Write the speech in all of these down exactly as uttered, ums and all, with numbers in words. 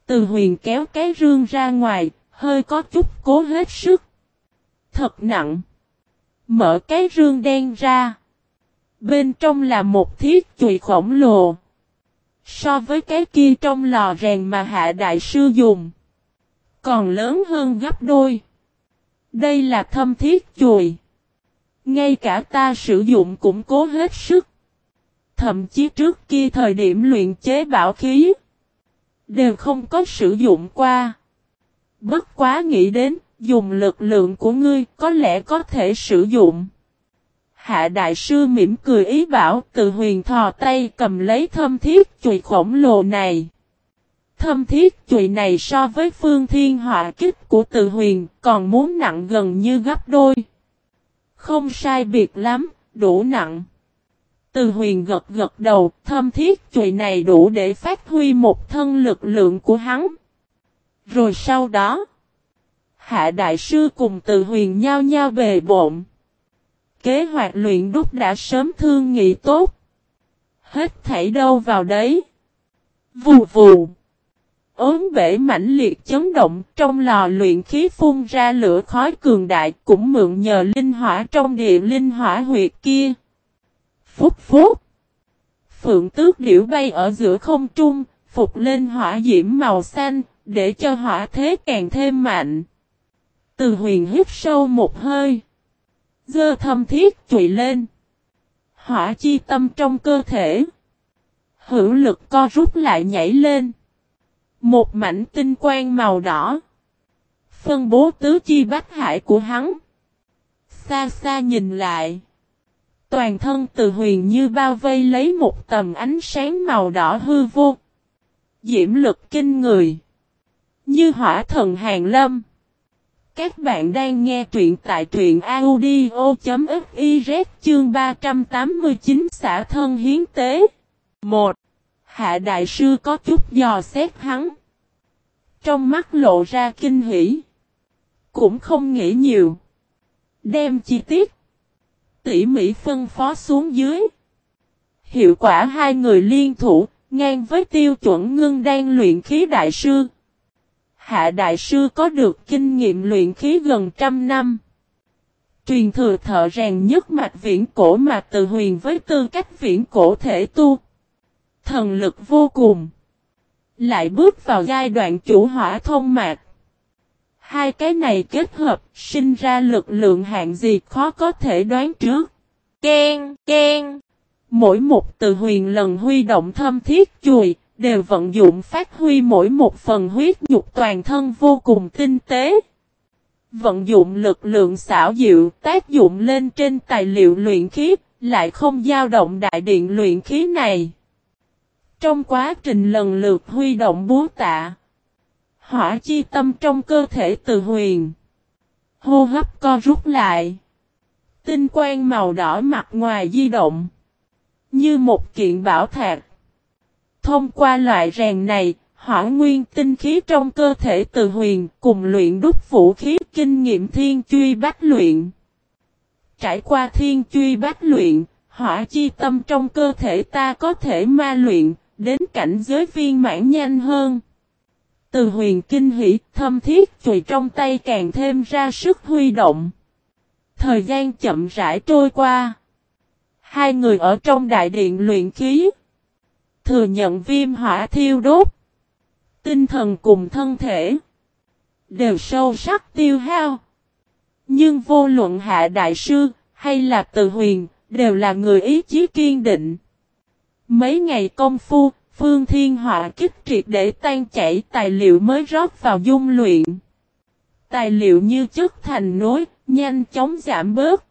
Từ Huyền kéo cái rương ra ngoài, hơi có chút cố hết sức. Thật nặng. Mở cái rương đen ra. Bên trong là một thiết chùy khổng lồ. So với cái kia trong lò rèn mà Hạ Đại Sư dùng, còn lớn hơn gấp đôi. Đây là thâm thiết chùy. Ngay cả ta sử dụng cũng cố hết sức. Thậm chí trước kia thời điểm luyện chế bảo khí, đều không có sử dụng qua. Bất quá nghĩ đến, dùng lực lượng của ngươi có lẽ có thể sử dụng. Hạ Đại Sư mỉm cười ý bảo. Từ Huyền thò tay cầm lấy thâm thiết chùy khổng lồ này. Thâm thiết chùy này so với phương thiên họa kích của Từ Huyền còn muốn nặng gần như gấp đôi. Không sai biệt lắm, đủ nặng. Từ Huyền gật gật đầu, thâm thiết chùy này đủ để phát huy một thân lực lượng của hắn. Rồi sau đó, Hạ Đại Sư cùng Từ Huyền nhao nhao bề bộn. Kế hoạch luyện đúc đã sớm thương nghị tốt. Hết thảy đâu vào đấy. Vù vù. Ốm bể mãnh liệt chấn động, trong lò luyện khí phun ra lửa khói cường đại, cũng mượn nhờ linh hỏa trong địa linh hỏa huyệt kia. Phúc phúc. Phượng tước điểu bay ở giữa không trung, phục lên hỏa diễm màu xanh, để cho hỏa thế càng thêm mạnh. Từ Huyền hít sâu một hơi. Giơ thâm thiết chùy lên. Hỏa chi tâm trong cơ thể. Hữu lực co rút lại nhảy lên. Một mảnh tinh quang màu đỏ. Phân bố tứ chi bách hải của hắn. Xa xa nhìn lại. Toàn thân Từ Huyền như bao vây lấy một tầm ánh sáng màu đỏ hư vô. Diễm lực kinh người. Như hỏa thần hàng lâm. Các bạn đang nghe truyện tại truyện audio.fiz chương ba trăm tám mươi chín xả thân hiến tế. một. Hạ Đại Sư có chút dò xét hắn. Trong mắt lộ ra kinh hỉ. Cũng không nghĩ nhiều. Đem chi tiết tỉ mỉ phân phó xuống dưới. Hiệu quả hai người liên thủ, ngang với tiêu chuẩn ngưng đan luyện khí đại sư. Hạ Đại Sư có được kinh nghiệm luyện khí gần trăm năm. Truyền thừa thợ rèn nhất mạch viễn cổ mà Từ Huyền với tư cách viễn cổ thể tu. Thần lực vô cùng. Lại bước vào giai đoạn chủ hỏa thông mạch. Hai cái này kết hợp sinh ra lực lượng hạng gì khó có thể đoán trước. Ken, ken. Mỗi một Từ Huyền lần huy động thâm thiết chùy, đều vận dụng phát huy mỗi một phần huyết nhục toàn thân vô cùng tinh tế. Vận dụng lực lượng xảo diệu tác dụng lên trên tài liệu luyện khí, lại không dao động đại điện luyện khí này. Trong quá trình lần lượt huy động búa tạ, hỏa chi tâm trong cơ thể Từ Huyền, hô hấp co rút lại. Tinh quang màu đỏ mặt ngoài di động, như một kiện bảo thạch. Thông qua loại rèn này, hỏa nguyên tinh khí trong cơ thể Từ Huyền cùng luyện đúc vũ khí kinh nghiệm thiên truy bách luyện. Trải qua thiên truy bách luyện, hỏa chi tâm trong cơ thể ta có thể ma luyện, đến cảnh giới viên mãn nhanh hơn. Từ Huyền kinh hỉ, thâm thiết chùy trong tay càng thêm ra sức huy động. Thời gian chậm rãi trôi qua. Hai người ở trong đại điện luyện khí, thừa nhận viêm hỏa thiêu đốt. Tinh thần cùng thân thể đều sâu sắc tiêu hao. Nhưng vô luận Hạ Đại Sư hay là Từ Huyền đều là người ý chí kiên định. Mấy ngày công phu, phương thiên hỏa kích triệt để tan chảy, tài liệu mới rót vào dung luyện. Tài liệu như chất thành núi, nhanh chóng giảm bớt.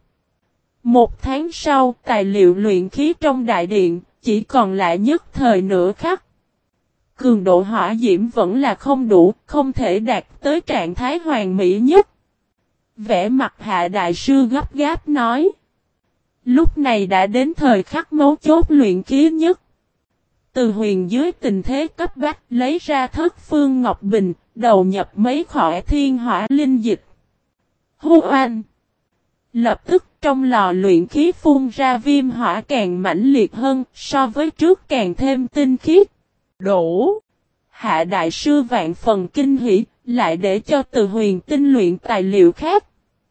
Một tháng sau, tài liệu luyện khí trong đại điện chỉ còn lại nhất thời nửa khắc. Cường độ hỏa diễm vẫn là không đủ, không thể đạt tới trạng thái hoàn mỹ nhất. Vẻ mặt Hạ Đại Sư gấp gáp nói. Lúc này đã đến thời khắc mấu chốt luyện khí nhất. Từ Huyền dưới tình thế cấp bách lấy ra thất phương ngọc bình, đầu nhập mấy khỏa thiên hỏa linh dịch. Hô oanh! Lập tức trong lò luyện khí phun ra viêm hỏa càng mãnh liệt hơn, so với trước càng thêm tinh khiết. Đủ! Hạ đại sư vạn phần kinh hỉ, lại để cho Từ Huyền tinh luyện tài liệu khác.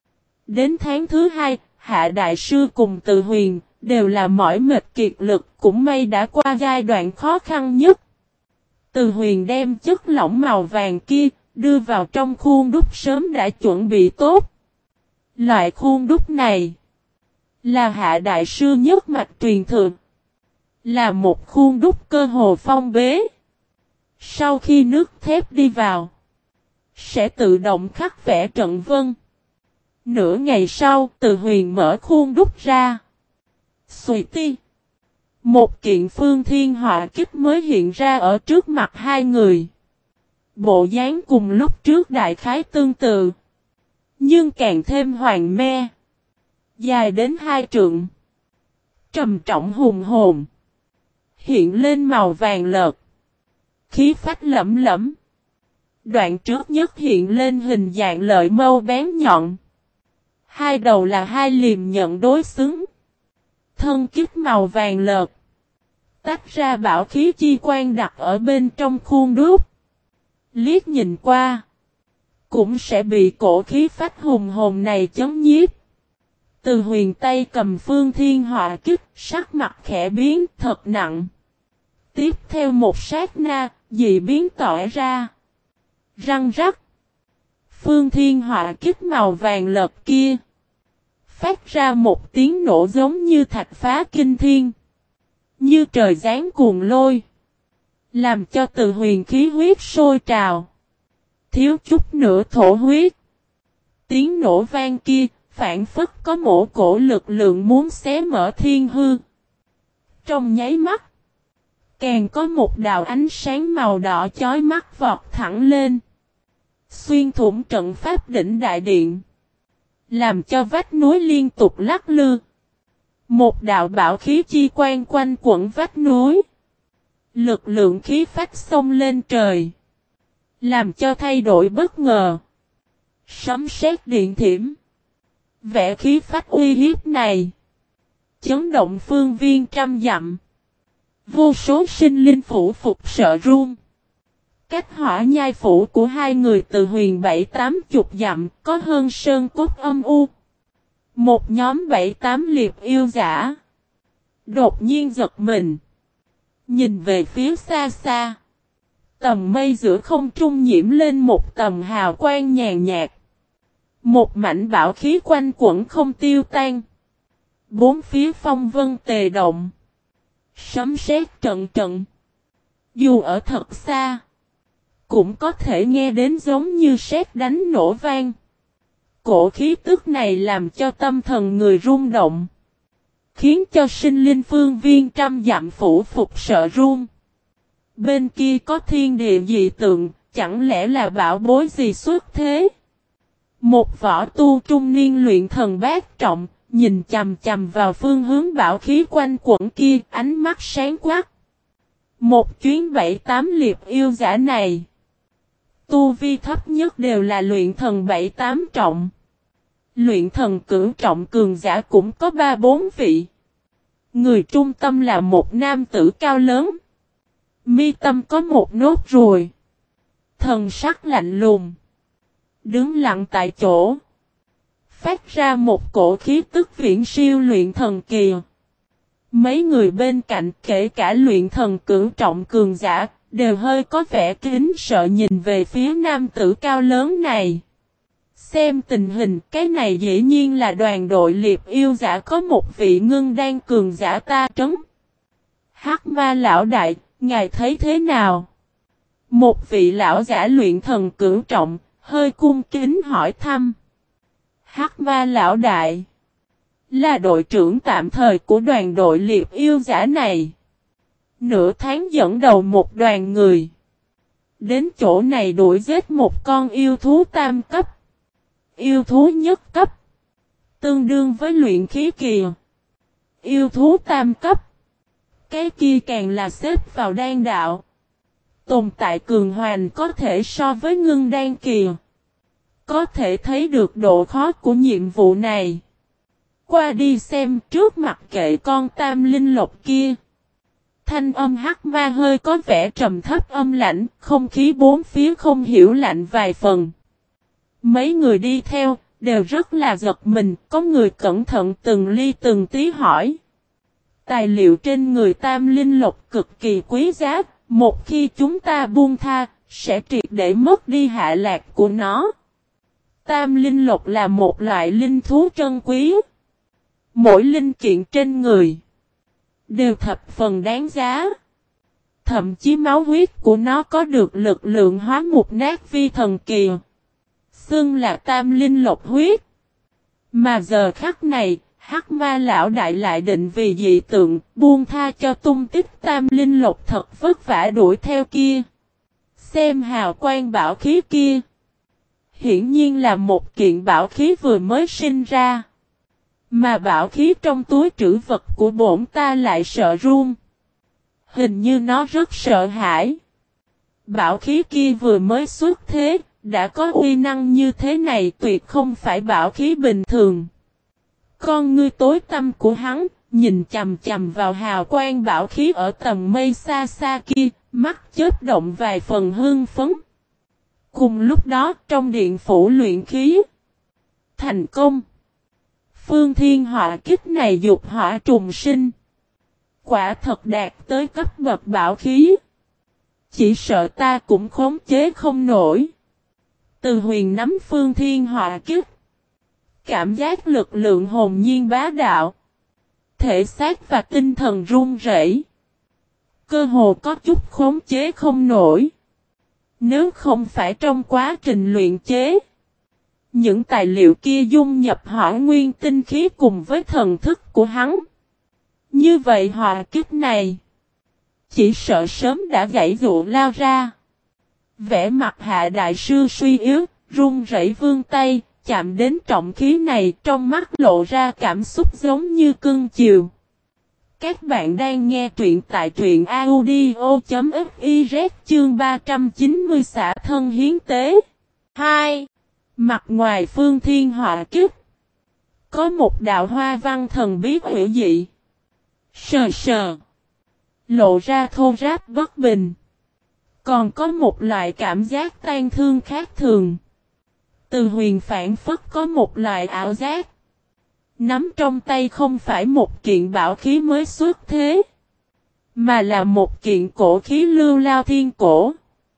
Đến tháng thứ hai, Hạ đại sư cùng Từ Huyền đều là mỏi mệt kiệt lực, cũng may đã qua giai đoạn khó khăn nhất. Từ Huyền đem chất lỏng màu vàng kia đưa vào trong khuôn đúc sớm đã chuẩn bị tốt. Loại khuôn đúc này là Hạ đại sư nhất mạch truyền thừa, là một khuôn đúc cơ hồ phong bế. Sau khi nước thép đi vào, sẽ tự động khắc vẽ trận vân. Nửa ngày sau, Từ Huyền mở khuôn đúc ra. Xùi ti. Một kiện phương thiên họa kích mới hiện ra ở trước mặt hai người. Bộ dáng cùng lúc trước đại khái tương tự, nhưng càng thêm hoàng me. Dài đến hai trượng. Trầm trọng hùng hồn. Hiện lên màu vàng lợt. Khí phách lẫm lẫm. Đoạn trước nhất hiện lên hình dạng lợi mâu bén nhọn. Hai đầu là hai liềm nhận đối xứng. Thân kích màu vàng lợt. Tách ra bảo khí chi quan đặt ở bên trong khuôn đúc. Liếc nhìn qua, cũng sẽ bị cổ khí phách hùng hồn này chấn nhiếp. Từ Huyền tay cầm phương thiên họa kích, sắc mặt khẽ biến thật nặng. Tiếp theo một sát na, dị biến tỏ ra. Răng rắc. Phương thiên họa kích màu vàng lợt kia phát ra một tiếng nổ giống như thạch phá kinh thiên. Như trời giáng cuồng lôi. Làm cho Từ Huyền khí huyết sôi trào. Thiếu chút nữa thổ huyết. Tiếng nổ vang kia, phản phất có một cổ lực lượng muốn xé mở thiên hư. Trong nháy mắt, càng có một đạo ánh sáng màu đỏ chói mắt vọt thẳng lên. Xuyên thủng trận pháp đỉnh đại điện. Làm cho vách núi liên tục lắc lư. Một đạo bảo khí chi quan quanh quẩn vách núi. Lực lượng khí phách xông lên trời. Làm cho thay đổi bất ngờ. Sấm sét điện thiểm. Vẻ khí phách uy hiếp này. Chấn động phương viên trăm dặm. Vô số sinh linh phủ phục sợ run. Cách hỏa nhai phủ của hai người Từ Huyền bảy tám chục dặm có hơn sơn cốt âm u. Một nhóm bảy tám liệp yêu giả. Đột nhiên giật mình. Nhìn về phía xa xa. Tầm mây giữa không trung nhiễm lên một tầm hào quang nhàn nhạt. Một mảnh bảo khí quanh quẩn không tiêu tan. Bốn phía phong vân tề động. Sấm sét trận trận. Dù ở thật xa, cũng có thể nghe đến giống như sét đánh nổ vang. Cổ khí tức này làm cho tâm thần người rung động. Khiến cho sinh linh phương viên trăm dặm phủ phục sợ run. Bên kia có thiên địa dị tượng, chẳng lẽ là bảo bối gì xuất thế? Một võ tu trung niên luyện thần bát trọng, nhìn chầm chầm vào phương hướng bảo khí quanh quẩn kia, ánh mắt sáng quắc. Một chuyến bảy tám liệp yêu giả này, tu vi thấp nhất đều là luyện thần bảy tám trọng. Luyện thần cửu trọng cường giả cũng có ba bốn vị. Người trung tâm là một nam tử cao lớn. Mi tâm có một nốt ruồi. Thần sắc lạnh lùng. Đứng lặng tại chỗ. Phát ra một cổ khí tức viễn siêu luyện thần kỳ. Mấy người bên cạnh kể cả luyện thần cửu trọng cường giả đều hơi có vẻ kính sợ nhìn về phía nam tử cao lớn này. Xem tình hình cái này dĩ nhiên là đoàn đội liệp yêu giả có một vị ngưng đan cường giả ta trấn. Hắc ma lão đại, ngài thấy thế nào? Một vị lão giả luyện thần cửu trọng, hơi cung kính hỏi thăm. Hắc ma lão đại là đội trưởng tạm thời của đoàn đội liệp yêu giả này. Nửa tháng dẫn đầu một đoàn người. Đến chỗ này đuổi giết một con yêu thú tam cấp. Yêu thú nhất cấp. Tương đương với luyện khí kỳ. Yêu thú tam cấp. Cái kia càng là xếp vào đan đạo. Tồn tại cường hoành có thể so với ngưng đan kỳ. Có thể thấy được độ khó của nhiệm vụ này. Qua đi xem trước mặt kệ con tam linh lộc kia. Thanh âm hắc ma hơi có vẻ trầm thấp âm lạnh, không khí bốn phía không hiểu lạnh vài phần. Mấy người đi theo, đều rất là giật mình, có người cẩn thận từng ly từng tí hỏi. Tài liệu trên người Tam Linh Lộc cực kỳ quý giá, một khi chúng ta buông tha, sẽ triệt để mất đi hạ lạc của nó. Tam Linh Lộc là một loại linh thú trân quý. Mỗi linh kiện trên người đều thập phần đáng giá. Thậm chí máu huyết của nó có được lực lượng hóa mục nát vi thần kỳ. Xưng là Tam Linh Lộc huyết. Mà giờ khắc này, hắc ma lão đại lại định vì dị tượng, buông tha cho tung tích Tam Linh Lộc thật vất vả đuổi theo kia. Xem hào quang bảo khí kia. Hiển nhiên là một kiện bảo khí vừa mới sinh ra. Mà bảo khí trong túi trữ vật của bổn ta lại sợ run. Hình như nó rất sợ hãi. Bảo khí kia vừa mới xuất thế, đã có uy năng như thế này tuyệt không phải bảo khí bình thường. Con ngươi tối tăm của hắn, nhìn chầm chầm vào hào quang bảo khí ở tầng mây xa xa kia, mắt chớp động vài phần hưng phấn. Cùng lúc đó trong điện phủ luyện khí. Thành công. Phương thiên họa kích này dục hỏa trùng sinh. Quả thật đạt tới cấp bậc bảo khí. Chỉ sợ ta cũng khống chế không nổi. Từ huyền nắm phương thiên họa kích. Cảm giác lực lượng hồn nhiên bá đạo. Thể xác và tinh thần run rẩy. Cơ hồ có chút khống chế không nổi. Nếu không phải trong quá trình luyện chế. Những tài liệu kia dung nhập hỏa nguyên tinh khí cùng với thần thức của hắn. Như vậy hỏa kích này. Chỉ sợ sớm đã gãy dụ lao ra. Vẻ mặt Hạ đại sư suy yếu, run rẩy vươn tay, chạm đến trọng khí này trong mắt lộ ra cảm xúc giống như cưng chiều. Các bạn đang nghe truyện tại truyện audio.fiz chương ba trăm chín mươi xả thân hiến tế. hai. Mặt ngoài phương thiên họa kích. Có một đạo hoa văn thần bí hữu dị. Sờ sờ. Lộ ra thô ráp bất bình. Còn có một loại cảm giác tan thương khác thường. Từ huyền phản phất có một loại ảo giác. Nắm trong tay không phải một kiện bảo khí mới xuất thế. Mà là một kiện cổ khí lưu lao thiên cổ.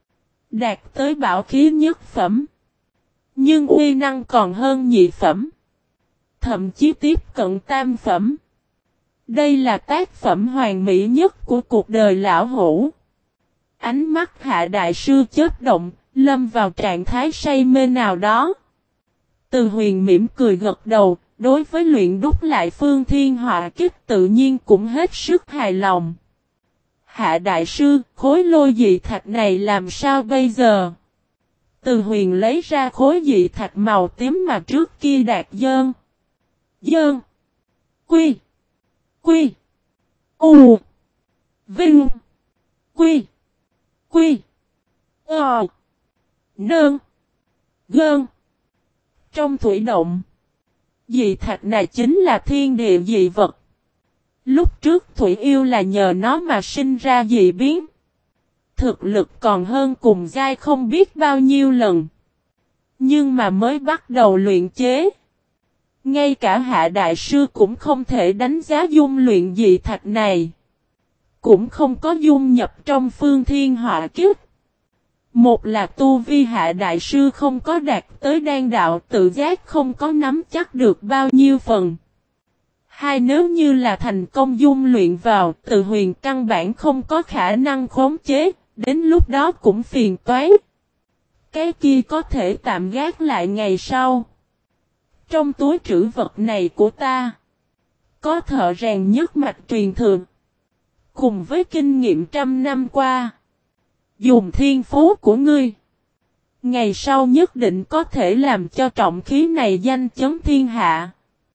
Đạt tới bảo khí nhất phẩm. Nhưng uy năng còn hơn nhị phẩm. Thậm chí tiếp cận tam phẩm. Đây là tác phẩm hoàn mỹ nhất của cuộc đời lão hữu. Ánh mắt Hạ đại sư chớp động, lâm vào trạng thái say mê nào đó. Từ huyền mỉm cười gật đầu, đối với luyện đúc lại phương thiên họa kích tự nhiên cũng hết sức hài lòng. Hạ đại sư, khối lôi dị thạch này làm sao bây giờ? Từ huyền lấy ra khối dị thạch màu tím mà trước kia đạt dơn. Dơn. Quy. Quy. U. Vinh. Quy. Quy. Ờ. Nơn. Gơn. Trong thủy động. Dị thạch này chính là thiên địa dị vật. Lúc trước thủy yêu là nhờ nó mà sinh ra dị biến. Thực lực còn hơn cùng giai không biết bao nhiêu lần. Nhưng mà mới bắt đầu luyện chế. Ngay cả Hạ đại sư cũng không thể đánh giá dung luyện dị thạch này. Cũng không có dung nhập trong phương thiên họa kích. Một là tu vi Hạ đại sư không có đạt tới đan đạo tự giác không có nắm chắc được bao nhiêu phần. Hai nếu như là thành công dung luyện vào từ huyền căn bản không có khả năng khống chế, đến lúc đó cũng phiền toái. Cái kia có thể tạm gác lại ngày sau. Trong túi trữ vật này của ta, có thợ rèn nhất mạch truyền thừa. Cùng với kinh nghiệm trăm năm qua, dùng thiên phú của ngươi, ngày sau nhất định có thể làm cho trọng khí này danh chấn thiên hạ.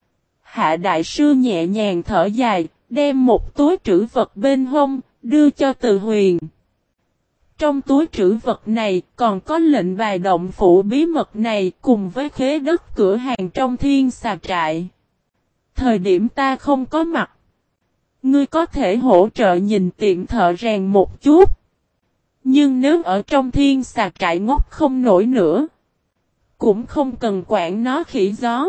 Hạ đại sư nhẹ nhàng thở dài, đem một túi trữ vật bên hông, đưa cho Từ huyền. Trong túi trữ vật này còn có lệnh bài động phủ bí mật này cùng với khế đất cửa hàng trong thiên xà trại. Thời điểm ta không có mặt, Ngươi có thể hỗ trợ nhìn tiệm thợ rèn một chút. Nhưng nếu ở trong thiên xà trại ngốc không nổi nữa, cũng không cần quản nó khỉ gió.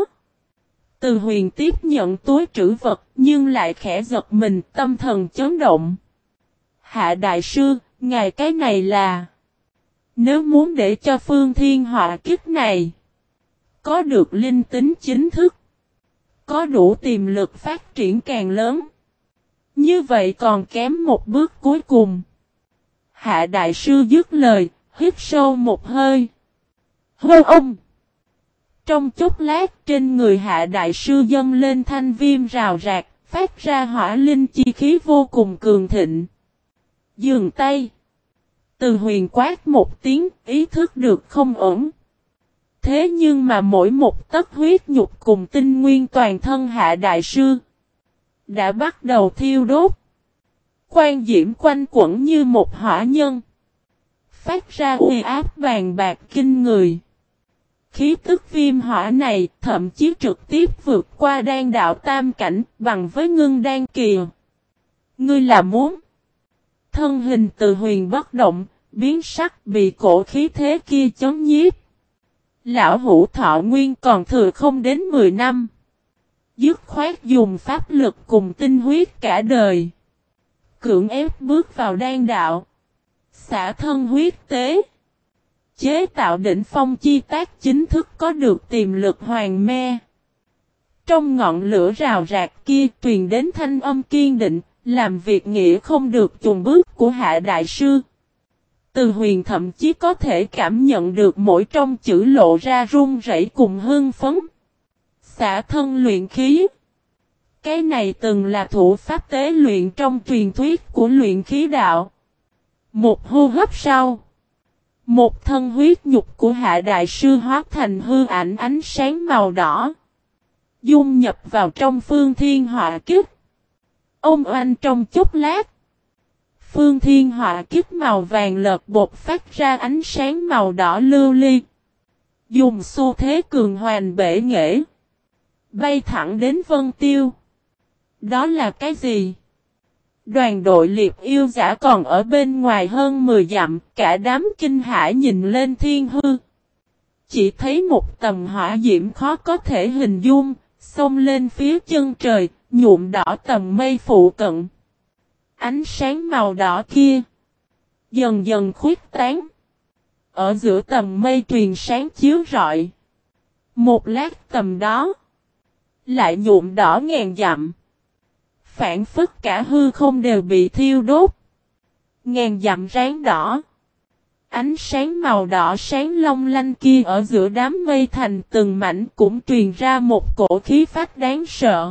Từ Huyền tiếp nhận túi trữ vật nhưng lại khẽ giật mình, tâm thần chấn động. Hạ đại sư, ngài cái này là... Nếu muốn để cho phương thiên họa kiếp này có được linh tính chính thức, có đủ tiềm lực phát triển càng lớn, như vậy còn kém một bước cuối cùng. Hạ đại sư dứt lời, hít sâu một hơi. Hô ông! Trong chốc lát trên người hạ đại sư dâng lên thanh viêm rào rạc, phát ra hỏa linh chi khí vô cùng cường thịnh. Dừng tay. Từ Huyền quát một tiếng, ý thức được không ổn. Thế nhưng mà mỗi một tấc huyết nhục cùng tinh nguyên toàn thân hạ đại sư đã bắt đầu thiêu đốt. Quan diễm quanh quẩn như một hỏa nhân, phát ra uy áp bàn bạc kinh người. Khí tức viêm hỏa này thậm chí trực tiếp vượt qua đan đạo tam cảnh bằng với ngưng đan kỳ. Ngươi là muốn? Thân hình Từ Huyền bất động, biến sắc, bị cổ khí thế kia chấn nhiếp. Lão hữu thọ nguyên còn thừa không đến mười năm. Dứt khoát dùng pháp lực cùng tinh huyết cả đời. Cưỡng ép bước vào đan đạo. Xả thân huyết tế. Chế tạo đỉnh phong chi tác chính thức có được tiềm lực hoàng me. Trong ngọn lửa rào rạc kia truyền đến thanh âm kiên định, làm việc nghĩa không được chùn bước của hạ đại sư. Từ Huyền thậm chí có thể cảm nhận được mỗi trong chữ lộ ra run rẩy cùng hưng phấn. Xả thân luyện khí. Cái này từng là thủ pháp tế luyện trong truyền thuyết của luyện khí đạo. Một hô hấp sau, một thân huyết nhục của hạ đại sư hóa thành hư ảnh ánh sáng màu đỏ, dung nhập vào trong phương thiên họa kích. Ông oanh trong chốc lát, phương thiên họa kích màu vàng lợt bột phát ra ánh sáng màu đỏ lưu ly, dùng xu thế cường hoành bể nghệ, bay thẳng đến Vân Tiêu. Đó là cái gì? Đoàn đội liệp yêu giả còn ở bên ngoài hơn mười dặm, cả đám kinh hãi nhìn lên thiên hư. Chỉ thấy một tầm hỏa diễm khó có thể hình dung, xông lên phía chân trời, nhuộm đỏ tầm mây phụ cận. Ánh sáng màu đỏ kia dần dần khuyết tán. Ở giữa tầm mây truyền sáng chiếu rọi. Một lát tầm đó lại nhuộm đỏ ngàn dặm. Phản phất cả hư không đều bị thiêu đốt. Ngàn dặm ráng đỏ. Ánh sáng màu đỏ sáng long lanh kia ở giữa đám mây thành từng mảnh cũng truyền ra một cổ khí phách đáng sợ.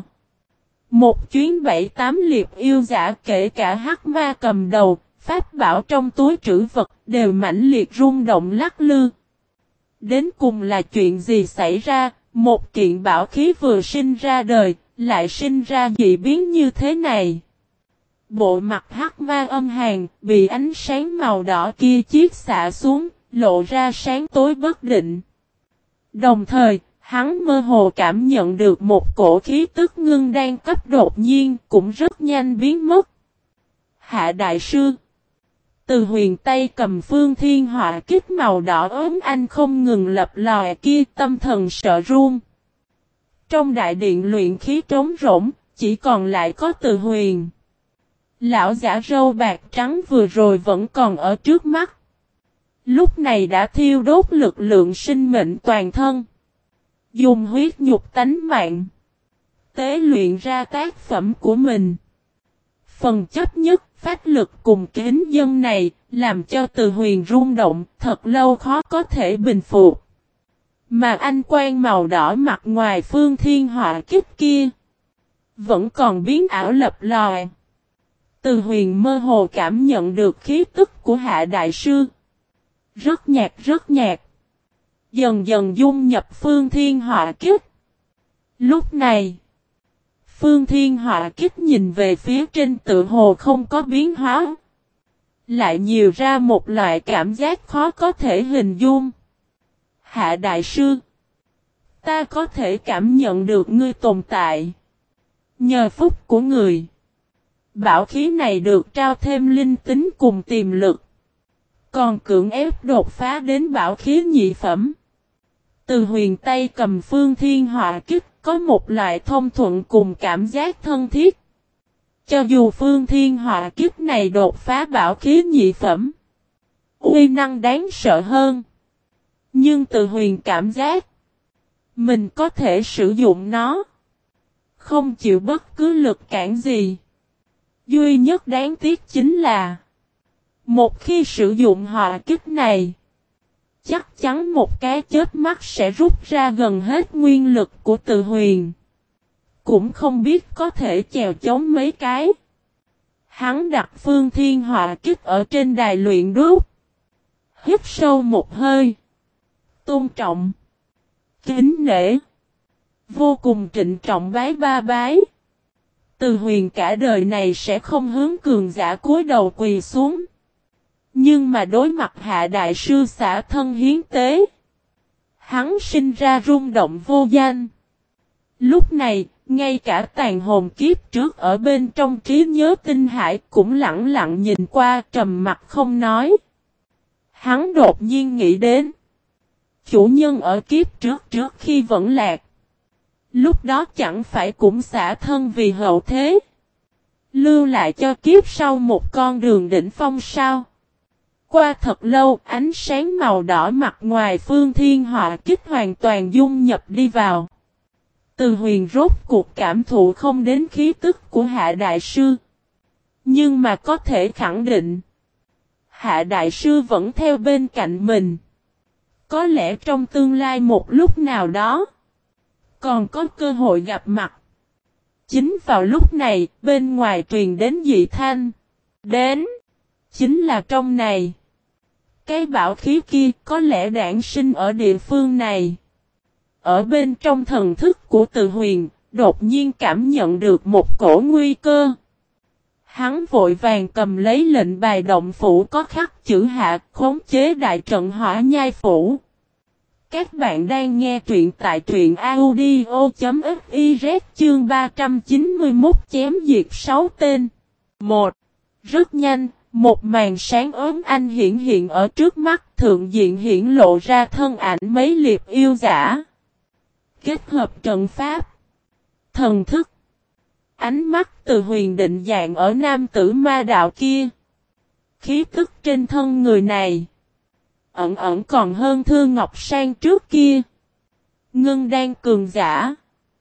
Một chuyến bảy tám liệp yêu giả kể cả hắc ma cầm đầu, pháp bảo trong túi trữ vật đều mãnh liệt rung động lắc lư. Đến cùng là chuyện gì xảy ra, một kiện bảo khí vừa sinh ra đời, lại sinh ra dị biến như thế này. Bộ mặt hắc ma âm hàn, bị ánh sáng màu đỏ kia chiết xạ xuống, lộ ra sáng tối bất định. Đồng thời, hắn mơ hồ cảm nhận được một cổ khí tức ngưng đan cấp đột nhiên, cũng rất nhanh biến mất. Hạ đại sư. Từ Huyền tay cầm phương thiên họa kích màu đỏ ốm anh không ngừng lập lòe kia, tâm thần sợ run. Trong đại điện luyện khí trống rỗng, chỉ còn lại có Từ Huyền. Lão giả râu bạc trắng vừa rồi vẫn còn ở trước mắt. Lúc này đã thiêu đốt lực lượng sinh mệnh toàn thân. Dùng huyết nhục tánh mạng. Tế luyện ra tác phẩm của mình. Phần chấp nhất, phát lực cùng kính dân này, làm cho Từ Huyền rung động, thật lâu khó có thể bình phục. Mà anh quan màu đỏ mặt ngoài phương thiên họa kích kia vẫn còn biến ảo lập lòe. Từ Huyền mơ hồ cảm nhận được khí tức của hạ đại sư. Rất nhạt rất nhạt. Dần dần dung nhập phương thiên họa kích. Lúc này, phương thiên họa kích nhìn về phía trên tự hồ không có biến hóa. Lại nhiều ra một loại cảm giác khó có thể hình dung. Hạ đại sư, ta có thể cảm nhận được ngươi tồn tại. Nhờ phúc của người, Bảo khí này được trao thêm linh tính cùng tiềm lực. Còn cưỡng ép đột phá đến bảo khí nhị phẩm. Từ huyền tay cầm phương thiên họa kích có một loại thông thuận cùng cảm giác thân thiết. Cho dù phương thiên họa kích này đột phá bảo khí nhị phẩm. Uy năng đáng sợ hơn. Nhưng từ huyền cảm giác. Mình có thể sử dụng nó. Không chịu bất cứ lực cản gì. Duy nhất đáng tiếc chính là. Một khi sử dụng họa kích này. Chắc chắn một cái chớp mắt sẽ rút ra gần hết nguyên lực của từ huyền. Cũng không biết có thể chèo chống mấy cái. Hắn đặt phương thiên họa kích ở trên đài luyện đúc. Hít sâu một hơi. Tôn trọng. Kính nể. Vô cùng trịnh trọng bái ba bái. Từ huyền cả đời này sẽ không hướng cường giả cúi đầu quỳ xuống. Nhưng mà đối mặt hạ đại sư xả thân hiến tế. Hắn sinh ra rung động vô danh. Lúc này, ngay cả tàn hồn kiếp trước ở bên trong trí nhớ tinh hải cũng lặng lặng nhìn qua trầm mặt không nói. Hắn đột nhiên nghĩ đến. Chủ nhân ở kiếp trước trước khi vẫn lạc. Lúc đó chẳng phải cũng xả thân vì hậu thế. Lưu lại cho kiếp sau một con đường đỉnh phong sao. Qua thật lâu, ánh sáng màu đỏ mặt ngoài phương thiên họa kích hoàn toàn dung nhập đi vào. Từ huyền rốt cuộc cảm thụ không đến khí tức của hạ đại sư. Nhưng mà có thể khẳng định. Hạ đại sư vẫn theo bên cạnh mình. Có lẽ trong tương lai một lúc nào đó. Còn có cơ hội gặp mặt. Chính vào lúc này, bên ngoài truyền đến dị thanh. Đến. Chính là trong này. Cái bảo khí kia có lẽ đản sinh ở địa phương này. Ở bên trong thần thức của từ huyền, đột nhiên cảm nhận được một cổ nguy cơ. Hắn vội vàng cầm lấy lệnh bài động phủ có khắc chữ hạ khống chế đại trận hỏa nhai phủ. Các bạn đang nghe truyện tại truyện audio.fiz chương ba trăm chín mươi mốt chém diệt sáu tên. một. Rất nhanh, một màn sáng ốm anh hiển hiện ở trước mắt thượng diện hiển lộ ra thân ảnh mấy liệp yêu giả. Kết hợp trận pháp, thần thức, ánh mắt từ huyền định dạng ở nam tử ma đạo kia. Khí tức trên thân người này ẩn ẩn còn hơn Thư Ngọc Sang trước kia. Ngân đan cường giả.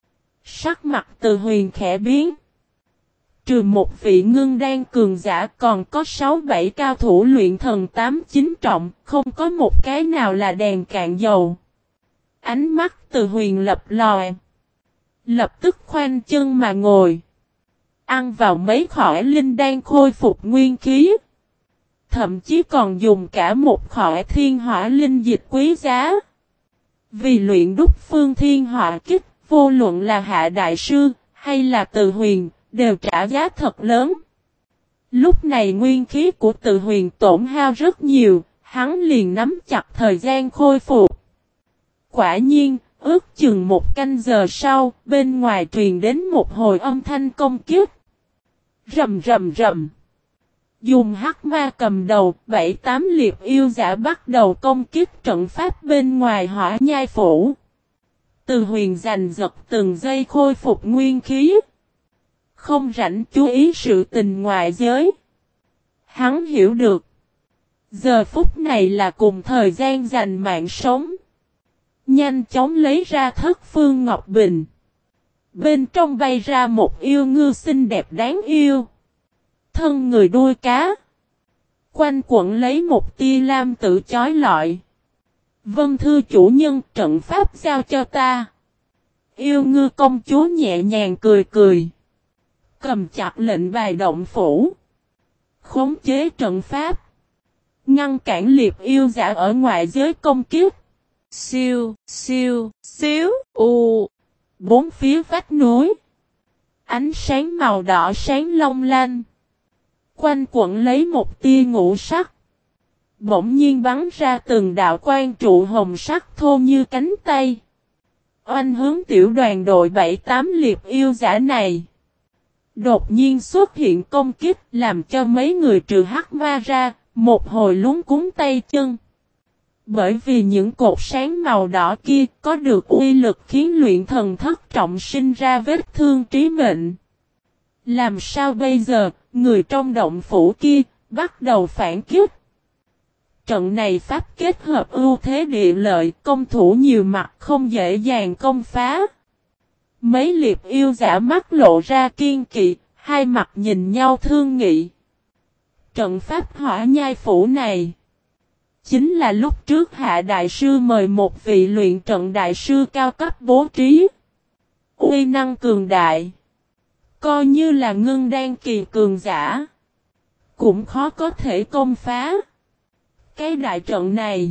Sắc mặt từ huyền khẽ biến. Trừ một vị ngân đan cường giả còn có sáu bảy cao thủ luyện thần tám chín trọng, không có một cái nào là đèn cạn dầu. Ánh mắt từ huyền lập lòi. Lập tức khoanh chân mà ngồi. Ăn vào mấy khỏa linh đan khôi phục nguyên khí. Thậm chí còn dùng cả một khỏa thiên hỏa linh dịch quý giá. Vì luyện đúc phương thiên hỏa kích, vô luận là hạ đại sư, hay là từ huyền, đều trả giá thật lớn. Lúc này nguyên khí của từ huyền tổn hao rất nhiều, hắn liền nắm chặt thời gian khôi phục. Quả nhiên, ước chừng một canh giờ sau, bên ngoài truyền đến một hồi âm thanh công kích. Rầm rầm rầm. Dùng hắc ma cầm đầu, bảy tám liệp yêu giả bắt đầu công kích trận pháp bên ngoài hỏa nhai phủ. Từ huyền giành giật từng giây khôi phục nguyên khí. Không rảnh chú ý sự tình ngoại giới. Hắn hiểu được. Giờ phút này là cùng thời gian giành mạng sống. Nhanh chóng lấy ra thất phương ngọc bình. Bên trong bay ra một yêu ngư xinh đẹp đáng yêu. Thân người đuôi cá. Quanh quẩn lấy một tia lam tự chói lọi. Vân thưa chủ nhân trận pháp giao cho ta. Yêu ngư công chúa nhẹ nhàng cười cười. Cầm chặt lệnh bài động phủ. Khống chế trận pháp. Ngăn cản liệp yêu giả ở ngoại giới công kiếp. Siêu, siêu, xíu, u. Bốn phía vách núi. Ánh sáng màu đỏ sáng long lanh. Quanh quẩn lấy một tia ngũ sắc. Bỗng nhiên bắn ra từng đạo quang trụ hồng sắc thô như cánh tay. Oanh hướng tiểu đoàn đội bảy tám liệp yêu giả này. Đột nhiên xuất hiện công kích làm cho mấy người trừ hắc ma ra, một hồi luống cuống tay chân. Bởi vì những cột sáng màu đỏ kia có được uy lực khiến luyện thần thất trọng sinh ra vết thương trí mệnh. Làm sao bây giờ, người trong động phủ kia, bắt đầu phản kích. Trận này pháp kết hợp ưu thế địa lợi, công thủ nhiều mặt không dễ dàng công phá. Mấy liệp yêu giả mắt lộ ra kiên kỵ, hai mặt nhìn nhau thương nghị. Trận pháp hỏa nhai phủ này chính là lúc trước Hạ Đại Sư mời một vị luyện trận đại sư cao cấp bố trí. Uy năng cường đại. Coi như là ngưng đan kỳ cường giả. Cũng khó có thể công phá. Cái đại trận này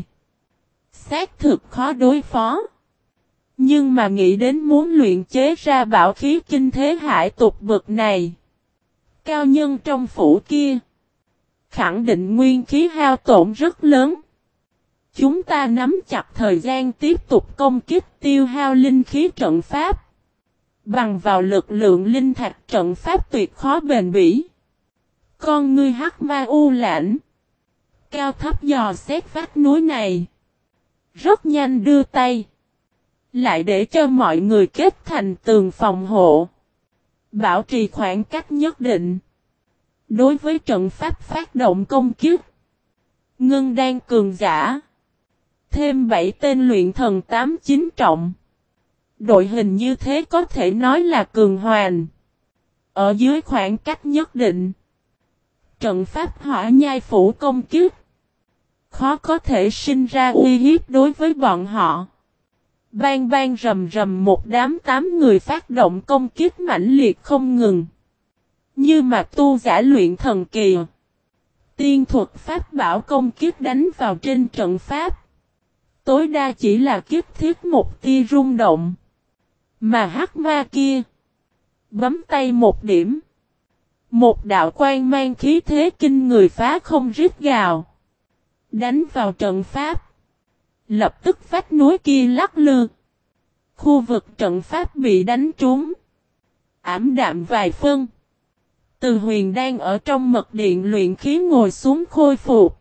xác thực khó đối phó. Nhưng mà nghĩ đến muốn luyện chế ra bảo khí kinh thế hải tục bực này. Cao nhân trong phủ kia khẳng định nguyên khí hao tổn rất lớn. Chúng ta nắm chặt thời gian tiếp tục công kích tiêu hao linh khí trận pháp. Bằng vào lực lượng linh thạch trận pháp tuyệt khó bền bỉ. Con ngươi hắc ma u lãnh. Cao thấp dò xét vách núi này. Rất nhanh đưa tay. Lại để cho mọi người kết thành tường phòng hộ. Bảo trì khoảng cách nhất định. Đối với trận pháp phát động công kích. Ngưng đan cường giả. Thêm bảy tên luyện thần tám chín trọng. Đội hình như thế có thể nói là cường hoàn. Ở dưới khoảng cách nhất định. Trận pháp hỏa nhai phủ công kích. Khó có thể sinh ra uy hiếp đối với bọn họ. Bang bang rầm rầm một đám tám người phát động công kích mãnh liệt không ngừng. Như mà tu giả luyện thần kỳ. Tiên thuật pháp bảo công kích đánh vào trên trận pháp. Tối đa chỉ là kiếp thiết một tia rung động. Mà hắc ma kia. Bấm tay một điểm. Một đạo quan mang khí thế kinh người phá không rít gào. Đánh vào trận pháp. Lập tức vách núi kia lắc lư. Khu vực trận pháp bị đánh trúng. Ảm đạm vài phân. Từ Huyền đang ở trong mật điện luyện khí ngồi xuống khôi phục.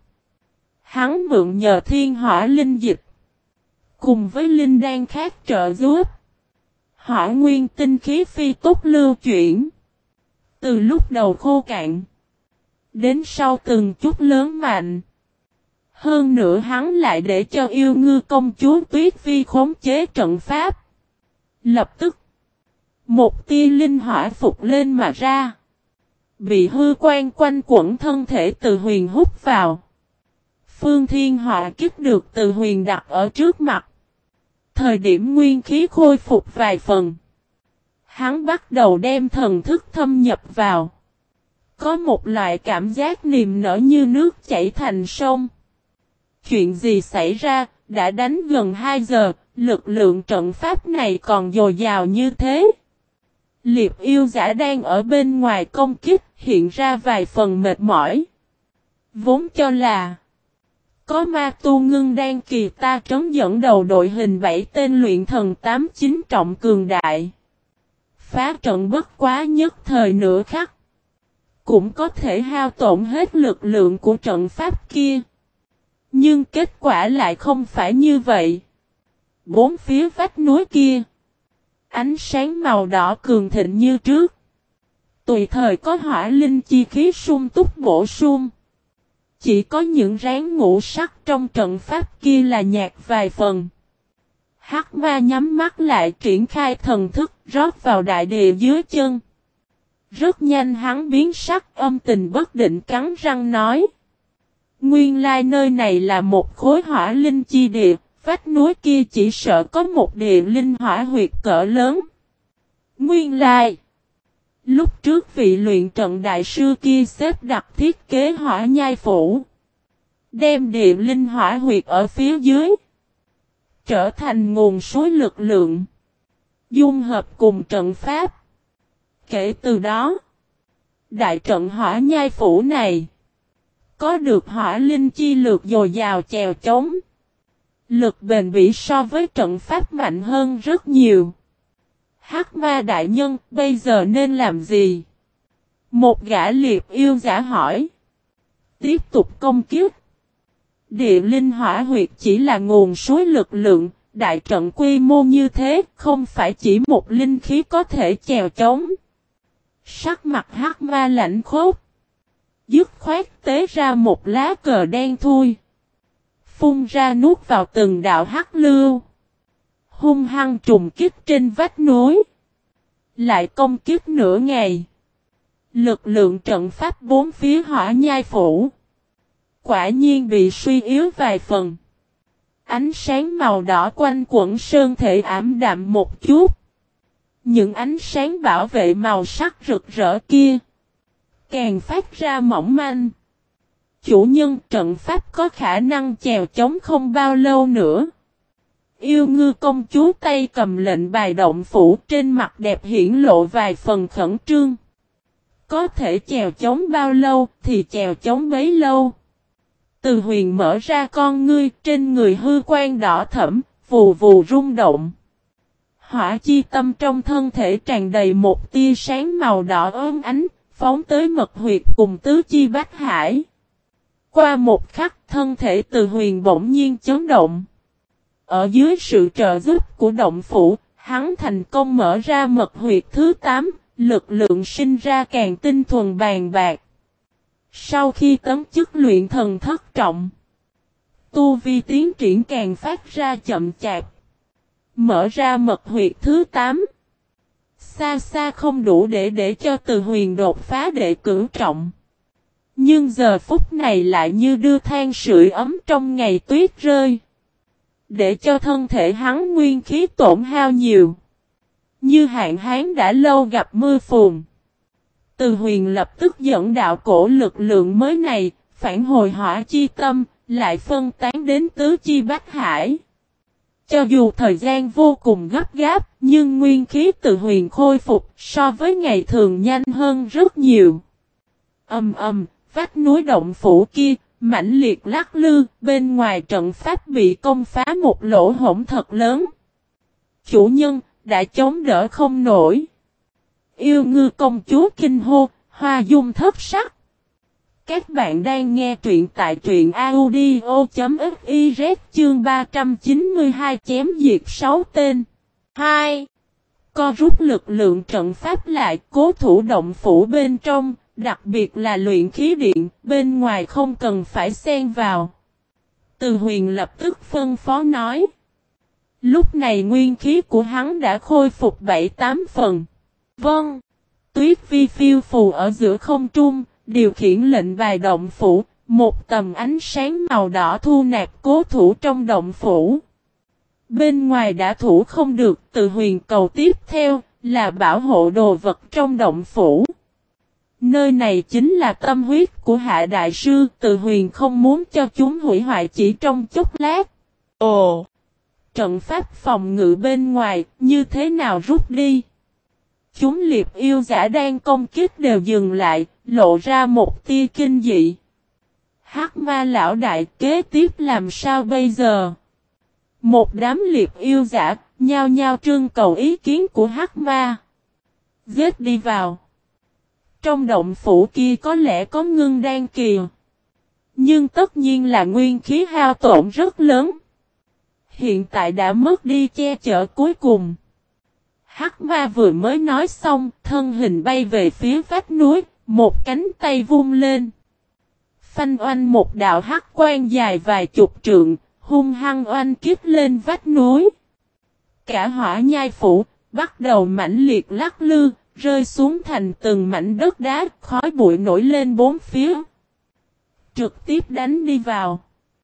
Hắn mượn nhờ thiên hỏa linh dịch. Cùng với linh đan khác trợ giúp. Hỏa nguyên tinh khí phi tốc lưu chuyển. Từ lúc đầu khô cạn. Đến sau từng chút lớn mạnh. Hơn nữa hắn lại để cho yêu ngư công chúa Tuyết Phi khống chế trận pháp. Lập tức. Một tia linh hỏa phục lên mà ra. Bị hư quan quanh quẩn thân thể Từ Huyền hút vào. Phương thiên hỏa kích được Từ Huyền đặt ở trước mặt. Thời điểm nguyên khí khôi phục vài phần. Hắn bắt đầu đem thần thức thâm nhập vào. Có một loại cảm giác niềm nở như nước chảy thành sông. Chuyện gì xảy ra, đã đánh gần hai giờ, lực lượng trận pháp này còn dồi dào như thế. Liệp yêu giả đang ở bên ngoài công kích, hiện ra vài phần mệt mỏi. Vốn cho là có ma tu ngưng đan kỳ ta trấn dẫn đầu đội hình bảy tên luyện thần tám chín trọng cường đại. Phá trận bất quá nhất thời nửa khắc. Cũng có thể hao tổn hết lực lượng của trận pháp kia. Nhưng kết quả lại không phải như vậy. Bốn phía vách núi kia. Ánh sáng màu đỏ cường thịnh như trước. Tùy thời có hỏa linh chi khí sung túc bổ sung. Chỉ có những ráng ngũ sắc trong trận pháp kia là nhạt vài phần. Hắc ma nhắm mắt lại triển khai thần thức rót vào đại địa dưới chân. Rất nhanh hắn biến sắc âm tình bất định cắn răng nói. Nguyên lai nơi này là một khối hỏa linh chi địa, vách núi kia chỉ sợ có một địa linh hỏa huyệt cỡ lớn. Nguyên lai lúc trước vị luyện trận đại sư kia xếp đặt thiết kế hỏa nhai phủ. Đem địa linh hỏa huyệt ở phía dưới. Trở thành nguồn suối lực lượng. Dung hợp cùng trận pháp. Kể từ đó. Đại trận hỏa nhai phủ này. Có được hỏa linh chi lược dồi dào chèo chống. Lực bền bỉ so với trận pháp mạnh hơn rất nhiều. Hắc ma đại nhân bây giờ nên làm gì? Một gã liệp yêu giả hỏi. Tiếp tục công kiếp. Địa linh hỏa huyệt chỉ là nguồn suối lực lượng, đại trận quy mô như thế không phải chỉ một linh khí có thể chèo chống. Sắc mặt hắc ma lạnh khốc. Dứt khoát tế ra một lá cờ đen thui. Phun ra nuốt vào từng đạo hắc lưu. Hung hăng trùng kích trên vách núi. Lại công kích nửa ngày. Lực lượng trận pháp bốn phía hỏa nhai phủ. Quả nhiên bị suy yếu vài phần. Ánh sáng màu đỏ quanh quẩn sơn thể ảm đạm một chút. Những ánh sáng bảo vệ màu sắc rực rỡ kia càng phát ra mỏng manh. Chủ nhân trận pháp có khả năng chèo chống không bao lâu nữa. Yêu ngư công chúa tay cầm lệnh bài động phủ trên mặt đẹp hiển lộ vài phần khẩn trương. Có thể chèo chống bao lâu thì chèo chống bấy lâu. Từ Huyền mở ra con ngươi trên người hư quan đỏ thẫm, vù vù rung động. Hỏa chi tâm trong thân thể tràn đầy một tia sáng màu đỏ ốm ánh, phóng tới mật huyệt cùng tứ chi bách hải. Qua một khắc thân thể Từ Huyền bỗng nhiên chấn động. Ở dưới sự trợ giúp của động phủ, hắn thành công mở ra mật huyệt thứ tám, lực lượng sinh ra càng tinh thuần bàn bạc. Sau khi tấm chức luyện thần thất trọng, tu vi tiến triển càng phát ra chậm chạp. Mở ra mật huyệt thứ tám. Xa xa không đủ để để cho Từ Huyền đột phá đệ cửu trọng. Nhưng giờ phút này lại như đưa than sưởi ấm trong ngày tuyết rơi. Để cho thân thể hắn nguyên khí tổn hao nhiều. Như hạn hán đã lâu gặp mưa phùn. Từ Huyền lập tức dẫn đạo cổ lực lượng mới này, phản hồi hỏa chi tâm, lại phân tán đến tứ chi bách hải. Cho dù thời gian vô cùng gấp gáp, nhưng nguyên khí Từ Huyền khôi phục so với ngày thường nhanh hơn rất nhiều. Ầm ầm, vách núi động phủ kia, mãnh liệt lắc lư, bên ngoài trận pháp bị công phá một lỗ hổng thật lớn. Chủ nhân, đã chống đỡ không nổi. Yêu ngư công chúa kinh hô, hoa dung thất sắc. Các bạn đang nghe truyện tại truyện audio.fiz chương ba trăm chín mươi hai chém diệt sáu tên. hai. Co rút lực lượng trận pháp lại, cố thủ động phủ bên trong, đặc biệt là luyện khí điện, bên ngoài không cần phải xen vào. Từ Huyền lập tức phân phó nói. Lúc này nguyên khí của hắn đã khôi phục bảy tám phần. Vâng. Tuyết Vi phiêu phù ở giữa không trung, điều khiển lệnh bài động phủ, một tầm ánh sáng màu đỏ thu nạp cố thủ trong động phủ. Bên ngoài đã thủ không được, Từ Huyền cầu tiếp theo là bảo hộ đồ vật trong động phủ. Nơi này chính là tâm huyết của Hạ Đại Sư, Từ Huyền không muốn cho chúng hủy hoại chỉ trong chốc lát. Ồ! Trận pháp phòng ngự bên ngoài, như thế nào rút đi? Chúng liệp yêu giả đang công kích đều dừng lại, lộ ra một tia kinh dị. Hắc ma lão đại kế tiếp làm sao bây giờ? Một đám liệp yêu giả, nhao nhao trưng cầu ý kiến của Hắc ma. Giết đi vào. Trong động phủ kia có lẽ có ngưng đan kỳ. Nhưng tất nhiên là nguyên khí hao tổn rất lớn. Hiện tại đã mất đi che chở cuối cùng. Hắc ma vừa mới nói xong, thân hình bay về phía vách núi, một cánh tay vung lên. Phanh oanh một đạo hắc quang dài vài chục trượng, hung hăng oanh kích lên vách núi. Cả hỏa nhai phủ, bắt đầu mãnh liệt lắc lư, rơi xuống thành từng mảnh đất đá, khói bụi nổi lên bốn phía. Trực tiếp đánh đi vào.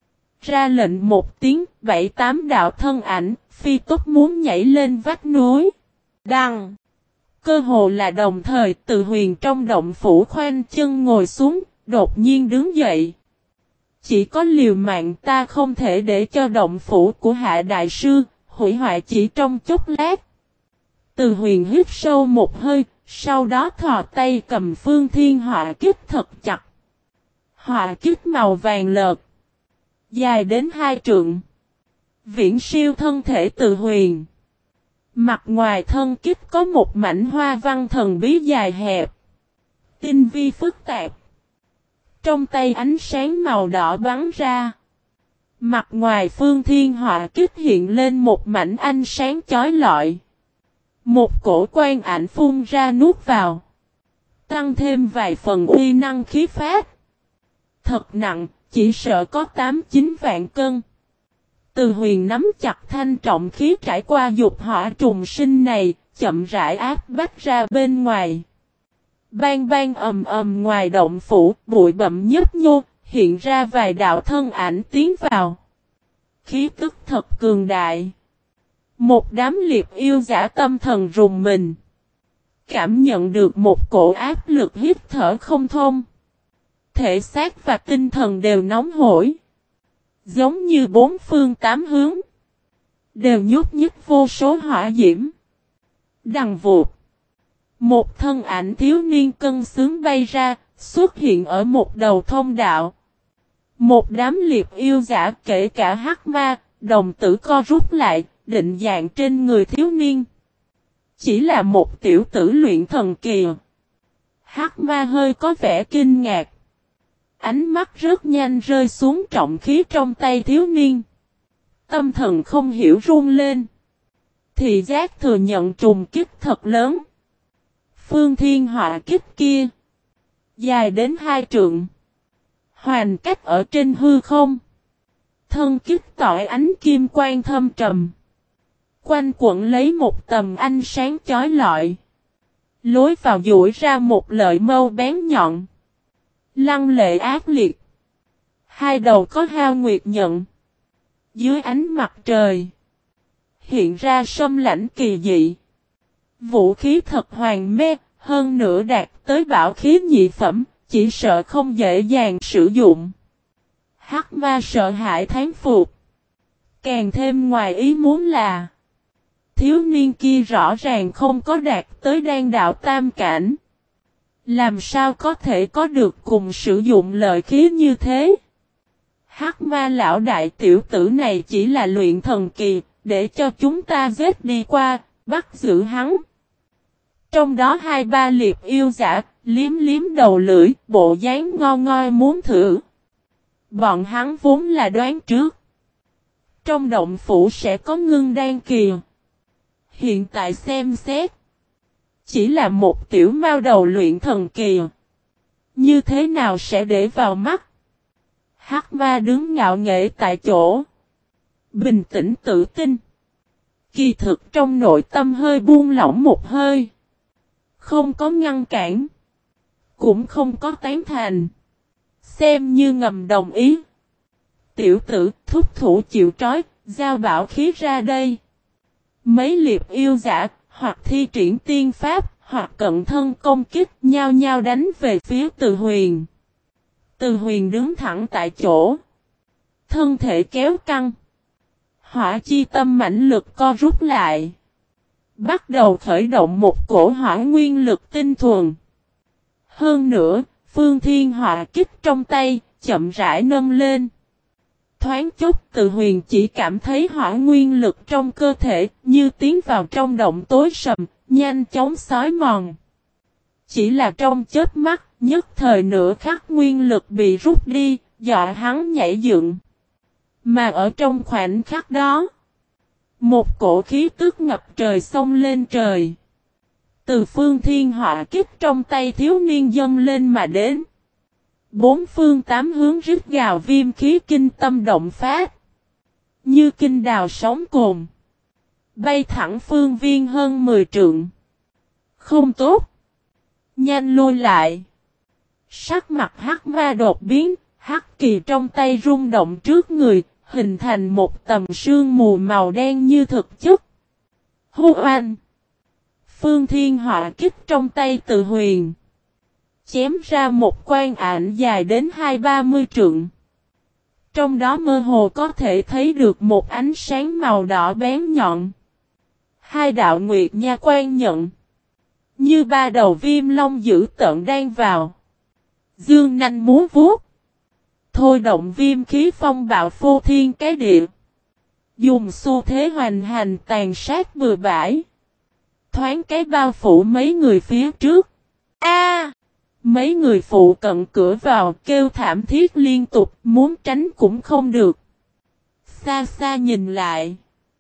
Ra lệnh một tiếng, bảy tám đạo thân ảnh, phi tốc muốn nhảy lên vách núi. Đăng! Cơ hồ là đồng thời, Từ Huyền trong động phủ khoanh chân ngồi xuống, đột nhiên đứng dậy. Chỉ có liều mạng ta không thể để cho động phủ của Hạ Đại Sư, hủy hoại chỉ trong chốc lát. Từ Huyền hít sâu một hơi, sau đó thò tay cầm phương thiên họa kích thật chặt. Họa kích màu vàng lợt. Dài đến hai trượng. Viễn siêu thân thể Từ Huyền. Mặt ngoài thân kích có một mảnh hoa văn thần bí dài hẹp. tinh vi phức tạp. Trong tay ánh sáng màu đỏ bắn ra. Mặt ngoài Phương Thiên Họa kích hiện lên một mảnh ánh sáng chói lọi. Một cổ quan ảnh phun ra nuốt vào. Tăng thêm vài phần uy năng khí phát. Thật nặng, chỉ sợ có tám chín vạn cân. Từ Huyền nắm chặt thanh trọng khí trải qua dục hỏa trùng sinh này, chậm rãi áp bách ra bên ngoài. Bang bang ầm ầm ngoài động phủ, bụi bặm nhấp nhô, hiện ra vài đạo thân ảnh tiến vào. Khí tức thật cường đại. Một đám liệp yêu giả tâm thần rùng mình. Cảm nhận được một cổ áp lực hít thở không thông. Thể xác và tinh thần đều nóng hổi. Giống như bốn phương tám hướng. Đều nhúc nhích vô số hỏa diễm. Đằng vụt. Một thân ảnh thiếu niên cân xướng bay ra, xuất hiện ở một đầu thông đạo. Một đám liệp yêu giả kể cả hắc ma, đồng tử co rút lại, định dạng trên người thiếu niên. Chỉ là một tiểu tử luyện thần kỳ. Hắc ma hơi có vẻ kinh ngạc. Ánh mắt rất nhanh rơi xuống trọng khí trong tay thiếu niên. Tâm thần không hiểu run lên. Thị giác thừa nhận trùng kích thật lớn. Phương Thiên Họa kích kia. Dài đến hai trượng. Hoàn cách ở trên hư không. Thân kích tỏi ánh kim quang thâm trầm. Quanh quẩn lấy một tầm ánh sáng chói lọi. Lối vào duỗi ra một lợi mâu bén nhọn. Lăng lệ ác liệt. Hai đầu có hao nguyệt nhận. Dưới ánh mặt trời. Hiện ra sâm lãnh kỳ dị. Vũ khí thật hoàng mê, hơn nữa đạt tới bảo khí nhị phẩm, chỉ sợ không dễ dàng sử dụng. Hắc ma sợ hãi thán phục. Càng thêm ngoài ý muốn là thiếu niên kia rõ ràng không có đạt tới đan đạo tam cảnh. Làm sao có thể có được cùng sử dụng lợi khí như thế? Hắc ma lão đại tiểu tử này chỉ là luyện thần kỳ, để cho chúng ta giết đi qua, bắt giữ hắn. Trong đó hai ba liệp yêu giả, liếm liếm đầu lưỡi, bộ dáng ngon ngoi muốn thử. Bọn hắn vốn là đoán trước. Trong động phủ sẽ có ngưng đan kỳ. Hiện tại xem xét. Chỉ là một tiểu mao đầu luyện thần kỳ. Như thế nào sẽ để vào mắt? Hắc ma đứng ngạo nghễ tại chỗ. Bình tĩnh tự tin. Kỳ thực trong nội tâm hơi buông lỏng một hơi. Không có ngăn cản. Cũng không có tán thành. Xem như ngầm đồng ý. Tiểu tử thúc thủ chịu trói, giao bảo khí ra đây. Mấy liệp yêu giả, hoặc thi triển tiên pháp, hoặc cận thân công kích, nhao nhao đánh về phía Từ Huyền. Từ Huyền đứng thẳng tại chỗ. Thân thể kéo căng. Hỏa chi tâm mãnh lực co rút lại. Bắt đầu khởi động một cổ hỏa nguyên lực tinh thuần. Hơn nữa, Phương Thiên Họa kích trong tay, chậm rãi nâng lên. Thoáng chốc Từ Huyền chỉ cảm thấy hỏa nguyên lực trong cơ thể như tiến vào trong động tối sầm, nhanh chóng xói mòn. Chỉ là trong chớp mắt, nhất thời nửa khắc nguyên lực bị rút đi, dọa hắn nhảy dựng. Mà ở trong khoảnh khắc đó, một cổ khí tức ngập trời xông lên trời. Từ Phương Thiên Họa kích trong tay thiếu niên dâng lên mà đến. Bốn phương tám hướng rít gào viêm khí kinh tâm động phát. Như kinh đào sóng cồn. Bay thẳng phương viên hơn mười trượng. Không tốt. Nhanh lui lại. Sắc mặt hắc ma đột biến. Hắc kỳ trong tay rung động trước người. Hình thành một tầm sương mù màu đen như thực chất. Hô oanh. Phương Thiên Họa kích trong tay Từ Huyền. Chém ra một quan ảnh dài đến hai ba mươi trượng. Trong đó mơ hồ có thể thấy được một ánh sáng màu đỏ bén nhọn. Hai đạo nguyệt nha quan nhận. Như ba đầu viêm long dữ tợn đang vào. Dương nanh múa vuốt. Thôi động viêm khí phong bạo phô thiên cái địa. Dùng xu thế hoành hành tàn sát bừa bãi. Thoáng cái bao phủ mấy người phía trước. A! Mấy người phụ cận cửa vào kêu thảm thiết liên tục, muốn tránh cũng không được. Xa xa nhìn lại.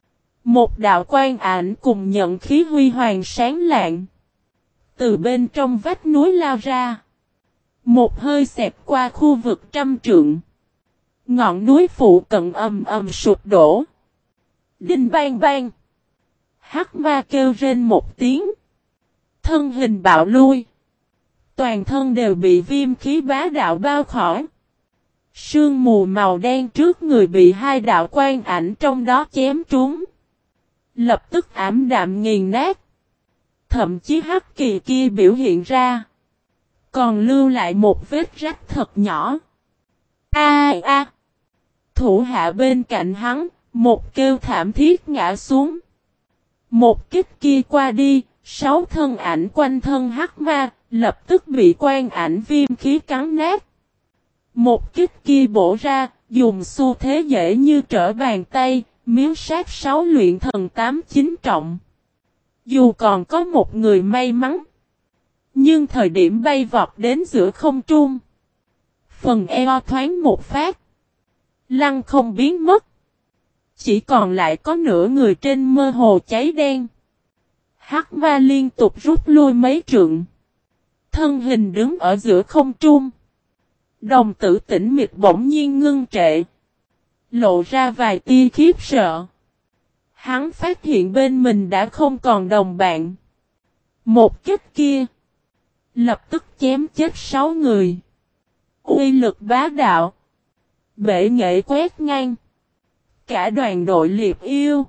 Một đạo quang ảnh cùng nhận khí huy hoàng sáng lạng. Từ bên trong vách núi lao ra. Một hơi xẹp qua khu vực trăm trượng. Ngọn núi phụ cận ầm ầm sụp đổ. Đinh bang bang. Hắc ma kêu rên một tiếng. Thân hình bạo lui. Toàn thân đều bị viêm khí bá đạo bao khỏi. Sương mù màu đen trước người bị hai đạo quang ảnh trong đó chém trúng. Lập tức ảm đạm nghiền nát. Thậm chí hắc kỳ kia biểu hiện ra. Còn lưu lại một vết rách thật nhỏ. A a. Thủ hạ bên cạnh hắn, một kêu thảm thiết ngã xuống. Một kích kia qua đi, sáu thân ảnh quanh thân hắc ma, lập tức bị quang ảnh viêm khí cắn nát. Một kích kia bổ ra, dùng xu thế dễ như trở bàn tay, miếu sát sáu luyện thần tám chín trọng. Dù còn có một người may mắn, nhưng thời điểm bay vọt đến giữa không trung, phần eo thoáng một phát, lăng không biến mất. Chỉ còn lại có nửa người trên mơ hồ cháy đen. Hắc ma liên tục rút lui mấy trượng. Thân hình đứng ở giữa không trung. Đồng tử tĩnh mịch bỗng nhiên ngưng trệ. Lộ ra vài tia khiếp sợ. Hắn phát hiện bên mình đã không còn đồng bạn. Một kích kia. Lập tức chém chết sáu người. Uy lực bá đạo. Bể nghệ quét ngang. Cả đoàn đội liệp yêu.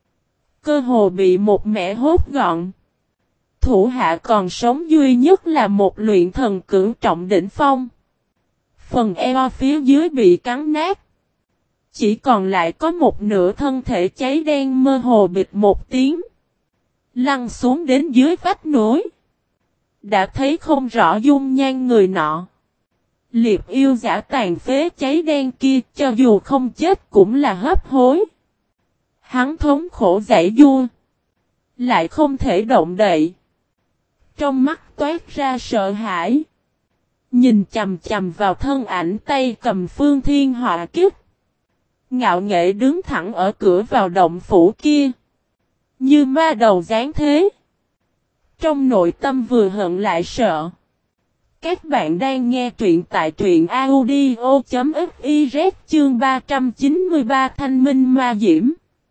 Cơ hồ bị một mẻ hốt gọn. Thủ hạ còn sống duy nhất là một luyện thần cửu trọng đỉnh phong. Phần eo phía dưới bị cắn nát. Chỉ còn lại có một nửa thân thể cháy đen mơ hồ bịt một tiếng. Lăn xuống đến dưới vách núi. Đã thấy không rõ dung nhan người nọ. Liệp yêu giả tàn phế cháy đen kia cho dù không chết cũng là hấp hối. Hắn thống khổ giãy giụa. Lại không thể động đậy. Trong mắt toát ra sợ hãi. Nhìn chầm chầm vào thân ảnh tay cầm phương thiên họa kiếp. Ngạo nghệ đứng thẳng ở cửa vào động phủ kia. Như ma đầu dáng thế. Trong nội tâm vừa hận lại sợ. Các bạn đang nghe truyện tại truyện audio.fiz chương ba trăm chín mươi ba Thanh Minh Ma Diễm.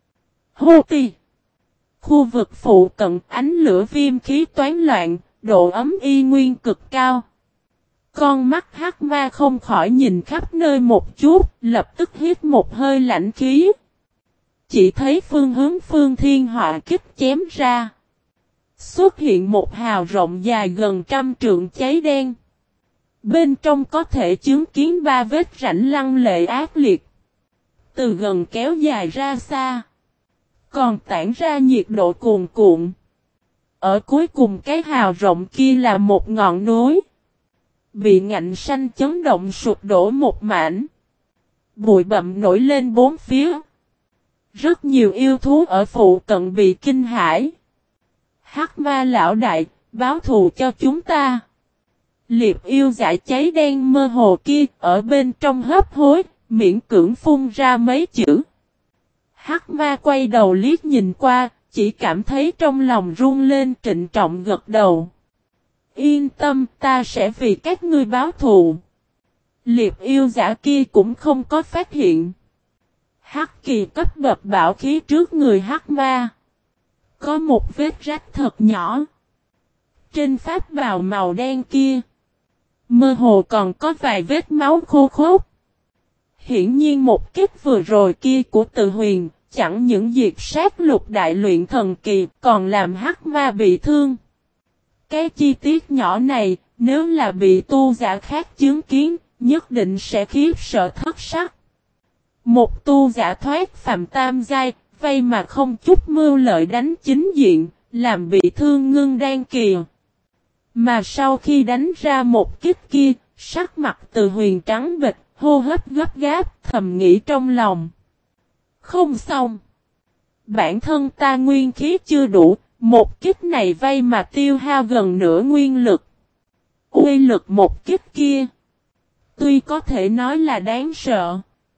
Hô tì. Khu vực phụ cận ánh lửa viêm khí toán loạn, độ ấm y nguyên cực cao. Con mắt hắc ma không khỏi nhìn khắp nơi một chút, lập tức hít một hơi lạnh khí. Chỉ thấy phương hướng phương thiên họa kích chém ra. Xuất hiện một hào rộng dài gần trăm trượng cháy đen. Bên trong có thể chứng kiến ba vết rãnh lăng lệ ác liệt. Từ gần kéo dài ra xa. Còn tản ra nhiệt độ cuồn cuộn. Ở cuối cùng cái hào rộng kia là một ngọn núi. Bị ngạnh xanh chấn động sụp đổ một mảnh. Bụi bặm nổi lên bốn phía. Rất nhiều yêu thú ở phụ cận bị kinh hãi. Hắc ma lão đại, báo thù cho chúng ta. Liệp yêu dại cháy đen mơ hồ kia ở bên trong hấp hối, miễn cưỡng phun ra mấy chữ. Hắc ma quay đầu liếc nhìn qua, chỉ cảm thấy trong lòng run lên trịnh trọng gật đầu. Yên tâm, ta sẽ vì các ngươi báo thù. Liệp yêu giả kia cũng không có phát hiện. Hắc kỳ cấp bậc bảo khí trước người hắc ma. Có một vết rách thật nhỏ. Trên pháp bào màu đen kia. Mơ hồ còn có vài vết máu khô khốc. Hiển nhiên một kích vừa rồi kia của Từ Huyền, chẳng những diệt sát lục đại luyện thần kỳ, còn làm hắc ma bị thương. Cái chi tiết nhỏ này, nếu là bị tu giả khác chứng kiến, nhất định sẽ khiếp sợ thất sắc. Một tu giả thoát phàm tam giai, vây mà không chút mưu lợi đánh chính diện, làm bị thương ngưng đan kỳ. Mà sau khi đánh ra một kích kia, sắc mặt Từ Huyền trắng bệch, hô hấp gấp gáp, thầm nghĩ trong lòng. Không xong. Bản thân ta nguyên khí chưa đủ, một kích này vây mà tiêu hao gần nửa nguyên lực. Uy lực một kích kia, tuy có thể nói là đáng sợ,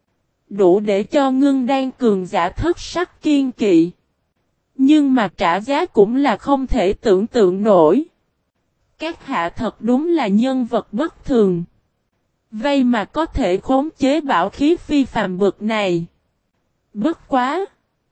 đủ để cho ngưng đan cường giả thất sắc kiên kỵ. Nhưng mà trả giá cũng là không thể tưởng tượng nổi. Các hạ thật đúng là nhân vật bất thường. Vậy mà có thể khống chế bảo khí phi phàm bực này. Bất quá.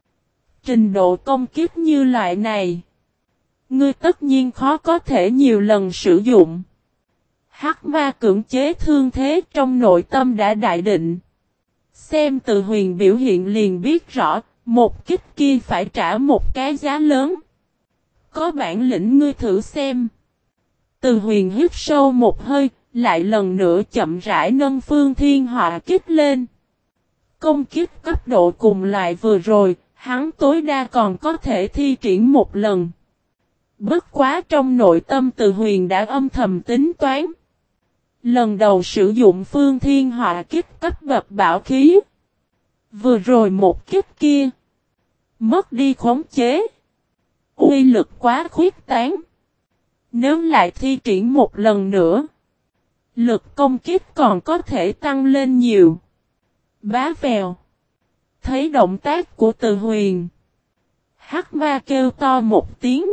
Trình độ công kích như loại này, ngươi tất nhiên khó có thể nhiều lần sử dụng. Hắc ma cưỡng chế thương thế trong nội tâm đã đại định. Xem Từ Huyền biểu hiện liền biết rõ, một kích kia phải trả một cái giá lớn. Có bản lĩnh ngươi thử xem. Từ Huyền hít sâu một hơi, lại lần nữa chậm rãi nâng Phương Thiên Họa kích lên. Công kích cấp độ cùng loại vừa rồi, hắn tối đa còn có thể thi triển một lần. Bất quá trong nội tâm Từ Huyền đã âm thầm tính toán. Lần đầu sử dụng Phương Thiên Họa kích cấp bậc bảo khí. Vừa rồi một kích kia, mất đi khống chế, uy lực quá khuyết tán. Nếu lại thi triển một lần nữa, lực công kích còn có thể tăng lên nhiều. Bá vèo. Thấy động tác của Từ Huyền, Hắc ma kêu to một tiếng,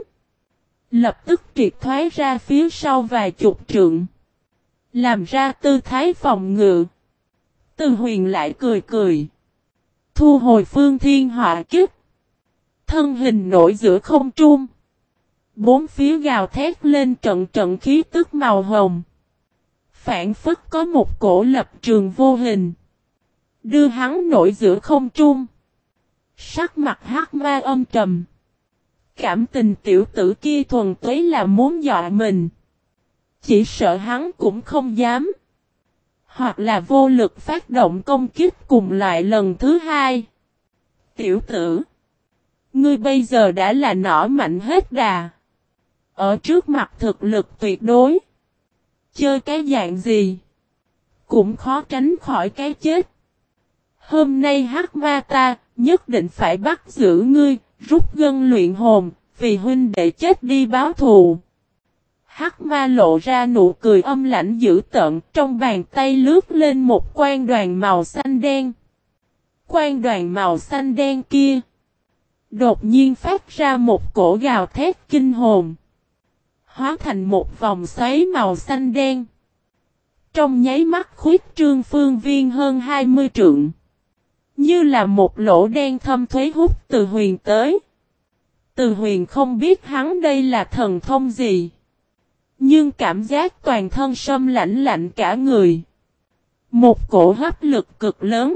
lập tức triệt thoái ra phía sau vài chục trượng, làm ra tư thái phòng ngự. Từ Huyền lại cười cười, thu hồi Phương Thiên Họa kích, thân hình nổi giữa không trung. Bốn phía gào thét lên trận trận khí tức màu hồng. Phản phất có một cổ lập trường vô hình, đưa hắn nổi giữa không trung. Sắc mặt Hắc ma âm trầm. Cảm tình tiểu tử kia thuần túy là muốn dọa mình. Chỉ sợ hắn cũng không dám. Hoặc là vô lực phát động công kích cùng lại lần thứ hai. Tiểu tử, ngươi bây giờ đã là nỏ mạnh hết đà. Ở trước mặt thực lực tuyệt đối, chơi cái dạng gì cũng khó tránh khỏi cái chết. Hôm nay Hắc ma ta nhất định phải bắt giữ ngươi, rút gân luyện hồn, vì huynh đệ chết đi báo thù. Hắc ma lộ ra nụ cười âm lãnh dữ tợn, trong bàn tay lướt lên một quan đoàn màu xanh đen. Quan đoàn màu xanh đen kia đột nhiên phát ra một cổ gào thét kinh hồn, hóa thành một vòng xoáy màu xanh đen. Trong nháy mắt khuyết trương phương viên hơn hai mươi trượng, như là một lỗ đen thâm thúy hút Từ Huyền tới. Từ Huyền không biết hắn đây là thần thông gì, nhưng cảm giác toàn thân sâm lạnh lạnh cả người. Một cổ hấp lực cực lớn,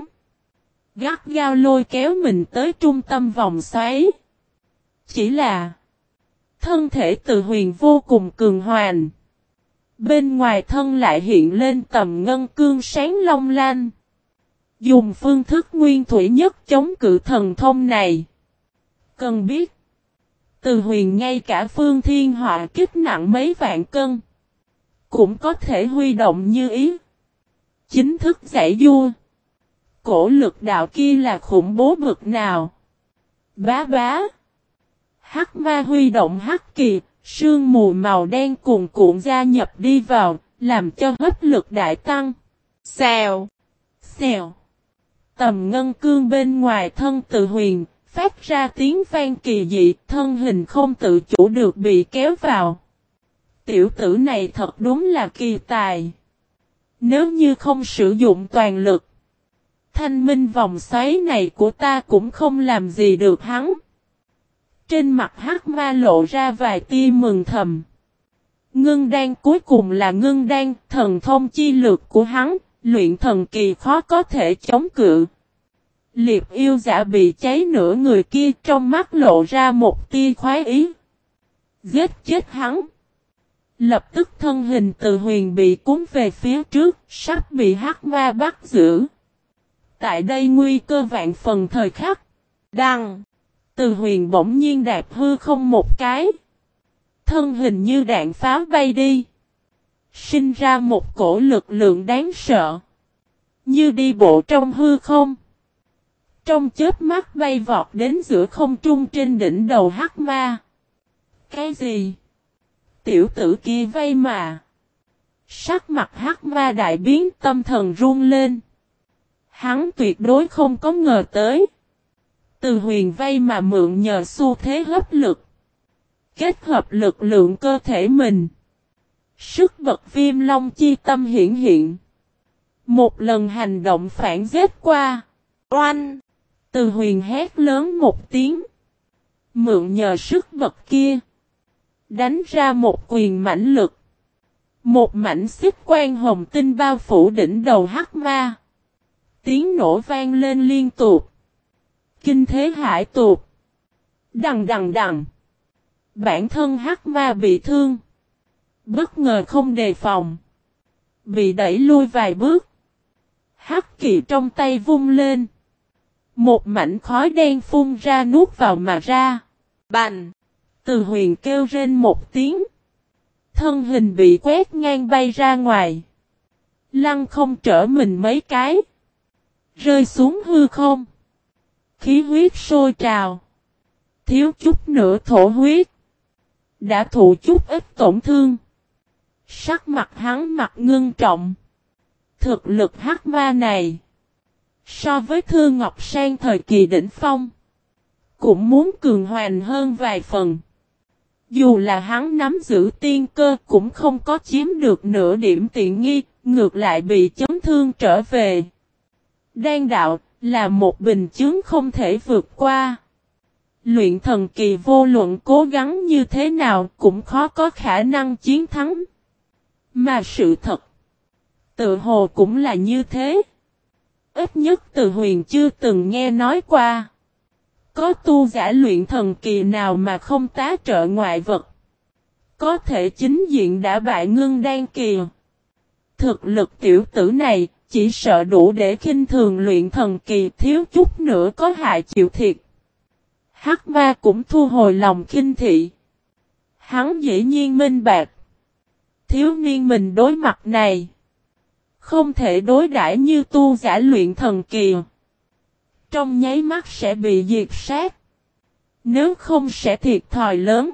gắt gao lôi kéo mình tới trung tâm vòng xoáy. Chỉ là thân thể Từ Huyền vô cùng cường hoành. Bên ngoài thân lại hiện lên tầm ngân cương sáng long lanh. Dùng phương thức nguyên thủy nhất chống cự thần thông này. Cần biết, Từ Huyền ngay cả Phương Thiên Họa kích nặng mấy vạn cân, cũng có thể huy động như ý. Chính thức giải vua. Cổ lực đạo kia là khủng bố bực nào. Bá bá. Hắc ma huy động hắc kỳ, sương mù màu đen cuồn cuộn gia nhập đi vào, làm cho hấp lực đại tăng. Xèo. Xèo. Tầm ngân cương bên ngoài thân Từ Huyền, phát ra tiếng vang kỳ dị, thân hình không tự chủ được bị kéo vào. Tiểu tử này thật đúng là kỳ tài. Nếu như không sử dụng toàn lực, thanh minh vòng xoáy này của ta cũng không làm gì được hắn. Trên mặt Hắc ma lộ ra vài tia mừng thầm. Ngưng đan cuối cùng là ngưng đan, thần thông chi lược của hắn, luyện thần kỳ khó có thể chống cự. Liệp yêu giả bị cháy nửa người kia trong mắt lộ ra một tia khoái ý. Giết chết hắn. Lập tức thân hình Từ Huyền bị cuốn về phía trước, sắp bị Hắc ma bắt giữ. Tại đây nguy cơ vạn phần thời khắc. Đăng. Từ Huyền bỗng nhiên đạp hư không một cái. Thân hình như đạn pháo bay đi. Sinh ra một cổ lực lượng đáng sợ. Như đi bộ trong hư không. Trong chớp mắt bay vọt đến giữa không trung trên đỉnh đầu Hắc ma. Cái gì? Tiểu tử kia vây mà. Sắc mặt hắc ma đại biến, tâm thần run lên. Hắn tuyệt đối không có ngờ tới. Từ huyền vây mà mượn nhờ xu thế hấp lực. Kết hợp lực lượng cơ thể mình. Sức bật viêm long chi tâm hiển hiện. Một lần hành động phản giết qua. Oanh! Từ huyền hét lớn một tiếng. Mượn nhờ sức bật kia. Đánh ra một quyền mãnh lực. Một mảnh xích quang hồng tinh bao phủ đỉnh đầu hắc ma. Tiếng nổ vang lên liên tục. Kinh thế hải tuột. Đằng đằng đằng. Bản thân hắc ma bị thương. Bất ngờ không đề phòng. Bị đẩy lui vài bước. Hắc kỳ trong tay vung lên. Một mảnh khói đen phun ra nuốt vào mà ra. Bành. Từ huyền kêu rên một tiếng. Thân hình bị quét ngang bay ra ngoài. Lăn không trở mình mấy cái. Rơi xuống hư không. Khí huyết sôi trào. Thiếu chút nữa thổ huyết. Đã thụ chút ít tổn thương. Sắc mặt hắn mặt ngưng trọng. Thực lực hắc ma này. So với Thư Ngọc Sang thời kỳ đỉnh phong. Cũng muốn cường hoành hơn vài phần. Dù là hắn nắm giữ tiên cơ cũng không có chiếm được nửa điểm tiện nghi. Ngược lại bị chấn thương trở về. Đan đạo là một bình chướng không thể vượt qua. Luyện thần kỳ vô luận cố gắng như thế nào cũng khó có khả năng chiến thắng. Mà sự thật. Tự hồ cũng là như thế. Ít nhất Từ Huyền chưa từng nghe nói qua. Có tu giả luyện thần kỳ nào mà không tá trợ ngoại vật. Có thể chính diện đã bại ngưng đan kỳ. Thực lực tiểu tử này chỉ sợ đủ để khinh thường luyện thần kỳ, thiếu chút nữa có hại chịu thiệt. Hắc ma cũng thu hồi lòng khinh thị. Hắn dĩ nhiên minh bạch. Thiếu niên mình đối mặt này. Không thể đối đãi như tu giả luyện thần kỳ. Trong nháy mắt sẽ bị diệt sát. Nếu không sẽ thiệt thòi lớn.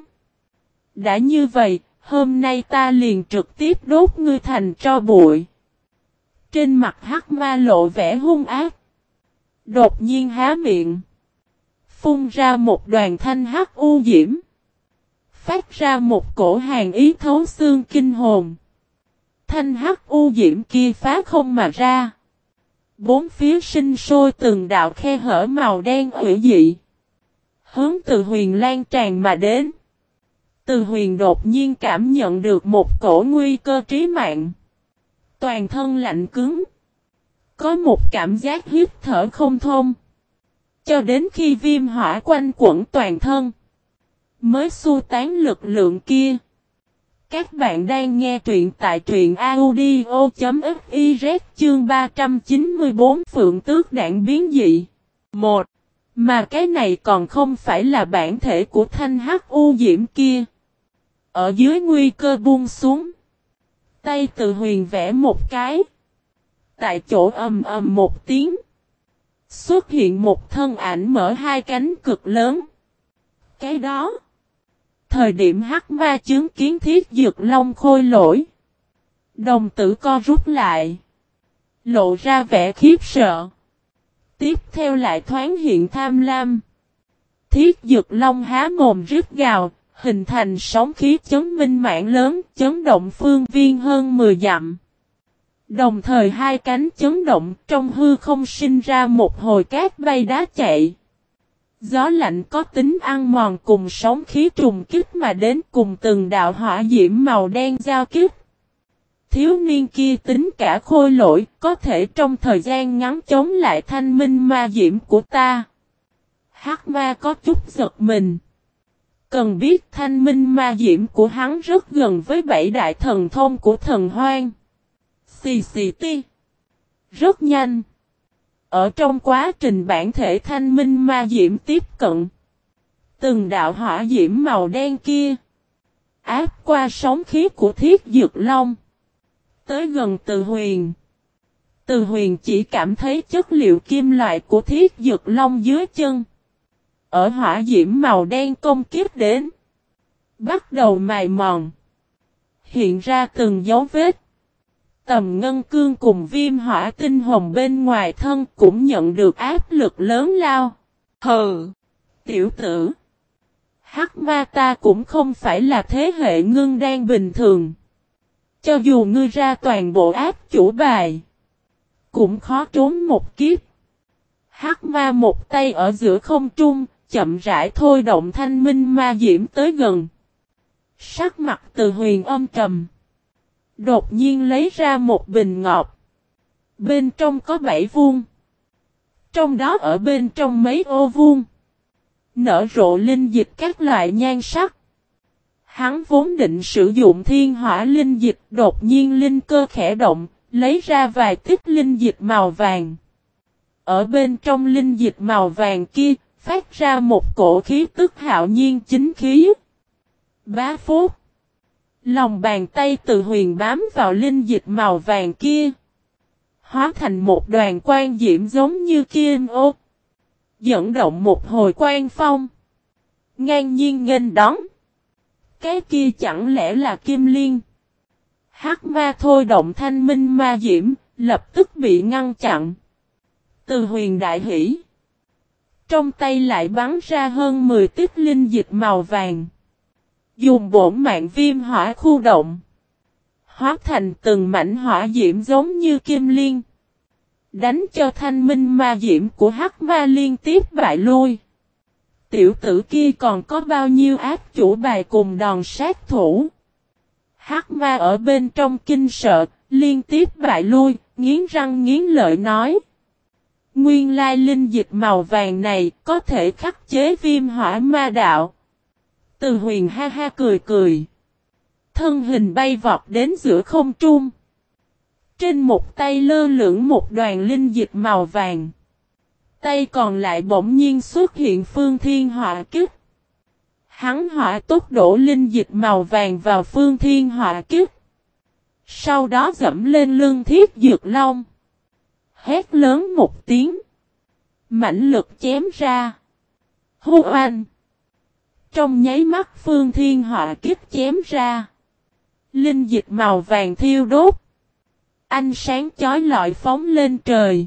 Đã như vậy, hôm nay ta liền trực tiếp đốt ngươi thành tro bụi. Trên mặt hắc ma lộ vẻ hung ác. Đột nhiên há miệng. Phun ra một đoàn thanh hắc u diễm. Phát ra một cổ hàn ý thấu xương kinh hồn. Thanh hắc u diễm kia phá không mà ra. Bốn phía sinh sôi từng đạo khe hở màu đen ủy dị. Hướng Từ Huyền lan tràn mà đến. Từ Huyền đột nhiên cảm nhận được một cổ nguy cơ trí mạng. Toàn thân lạnh cứng. Có một cảm giác hít thở không thông. Cho đến khi viêm hỏa quanh quẩn toàn thân. Mới xua tán lực lượng kia. Các bạn đang nghe truyện tại truyện audio.fiz chương ba trăm chín mươi tư Phượng Tước Đản biến dị. Một. Mà cái này còn không phải là bản thể của thanh hắc u diễm kia. Ở dưới nguy cơ buông xuống. Tay Từ Huyền vẽ một cái. Tại chỗ ầm ầm một tiếng. Xuất hiện một thân ảnh mở hai cánh cực lớn. Cái đó. Thời điểm hắc ma chứng kiến Thiết Dược Long khôi lỗi. Đồng tử co rút lại. Lộ ra vẻ khiếp sợ. Tiếp theo lại thoáng hiện tham lam. Thiết Dược Long há mồm rít gào. Hình thành sóng khí chấn minh mãn lớn, chấn động phương viên hơn mười dặm. Đồng thời hai cánh chấn động, trong hư không sinh ra một hồi cát bay đá chạy. Gió lạnh có tính ăn mòn cùng sóng khí trùng kích mà đến cùng từng đạo hỏa diễm màu đen giao kích. Thiếu niên kia tính cả khôi lỗi, có thể trong thời gian ngắn chống lại thanh minh ma diễm của ta. Hắc ma có chút giật mình. Cần biết thanh minh ma diễm của hắn rất gần với bảy đại thần thông của thần hoang. Xì xì ti. Rất nhanh. Ở trong quá trình bản thể thanh minh ma diễm tiếp cận. Từng đạo hỏa diễm màu đen kia. Áp qua sóng khí của Thiết Dược Long. Tới gần Từ Huyền. Từ Huyền chỉ cảm thấy chất liệu kim loại của Thiết Dược Long dưới chân. Ở hỏa diễm màu đen công kiếp đến. Bắt đầu mài mòn. Hiện ra từng dấu vết. Tầm ngân cương cùng viêm hỏa tinh hồng bên ngoài thân cũng nhận được áp lực lớn lao. Hừ! Tiểu tử! Hắc ma ta cũng không phải là thế hệ ngưng đan bình thường. Cho dù ngươi ra toàn bộ áp chủ bài, cũng khó trốn một kiếp. Hắc ma một tay ở giữa không trung, chậm rãi thôi động thanh minh ma diễm tới gần. Sắc mặt Từ Huyền âm trầm. Đột nhiên lấy ra một bình ngọc. Bên trong có bảy vuông. Trong đó ở bên trong mấy ô vuông nở rộ linh dịch các loại nhan sắc. Hắn vốn định sử dụng thiên hỏa linh dịch, đột nhiên linh cơ khẽ động, lấy ra vài tích linh dịch màu vàng. Ở bên trong linh dịch màu vàng kia, phát ra một cổ khí tức hạo nhiên chính khí. Bá phốt. Lòng bàn tay Từ Huyền bám vào linh dịch màu vàng kia, hóa thành một đoàn quang diễm giống như kim ô, dẫn động một hồi quang phong, ngang nhiên nghênh đón. Cái kia chẳng lẽ là Kim Liên? Hắc ma thôi động thanh minh ma diễm, lập tức bị ngăn chặn. Từ Huyền đại hỉ, trong tay lại bắn ra hơn mười tích linh dịch màu vàng. Dùng bổn mạng viêm hỏa khu động, hóa thành từng mảnh hỏa diễm giống như kim liên. Đánh cho thanh minh ma diễm của hắc ma liên tiếp bại lui. Tiểu tử kia còn có bao nhiêu áp chủ bài cùng đòn sát thủ. Hắc ma ở bên trong kinh sợ, liên tiếp bại lui, nghiến răng nghiến lợi nói. Nguyên lai linh dịch màu vàng này có thể khắc chế viêm hỏa ma đạo. Từ Huyền ha ha cười cười. Thân hình bay vọt đến giữa không trung. Trên một tay lơ lửng một đoàn linh dịch màu vàng. Tay còn lại bỗng nhiên xuất hiện phương thiên hỏa kích. Hắn hỏa tốc đổ linh dịch màu vàng vào phương thiên hỏa kích. Sau đó dẫm lên lưng Thiết Dược Long. Hét lớn một tiếng. Mãnh lực chém ra. Hô oanh. Trong nháy mắt phương thiên hỏa kích chém ra. Linh dịch màu vàng thiêu đốt. Ánh sáng chói lọi phóng lên trời.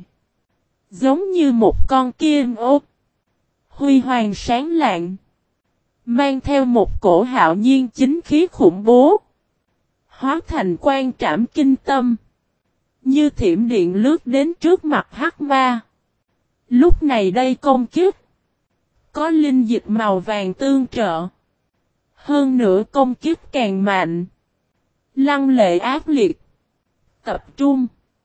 Giống như một con kim ô. Huy hoàng sáng lạng. Mang theo một cổ hạo nhiên chính khí khủng bố. Hóa thành quan trảm kinh tâm. Như thiểm điện lướt đến trước mặt hắc ma. Lúc này đây công kích. Có linh dịch màu vàng tương trợ. Hơn nữa công kích càng mạnh. Lăng lệ ác liệt. Tập trung.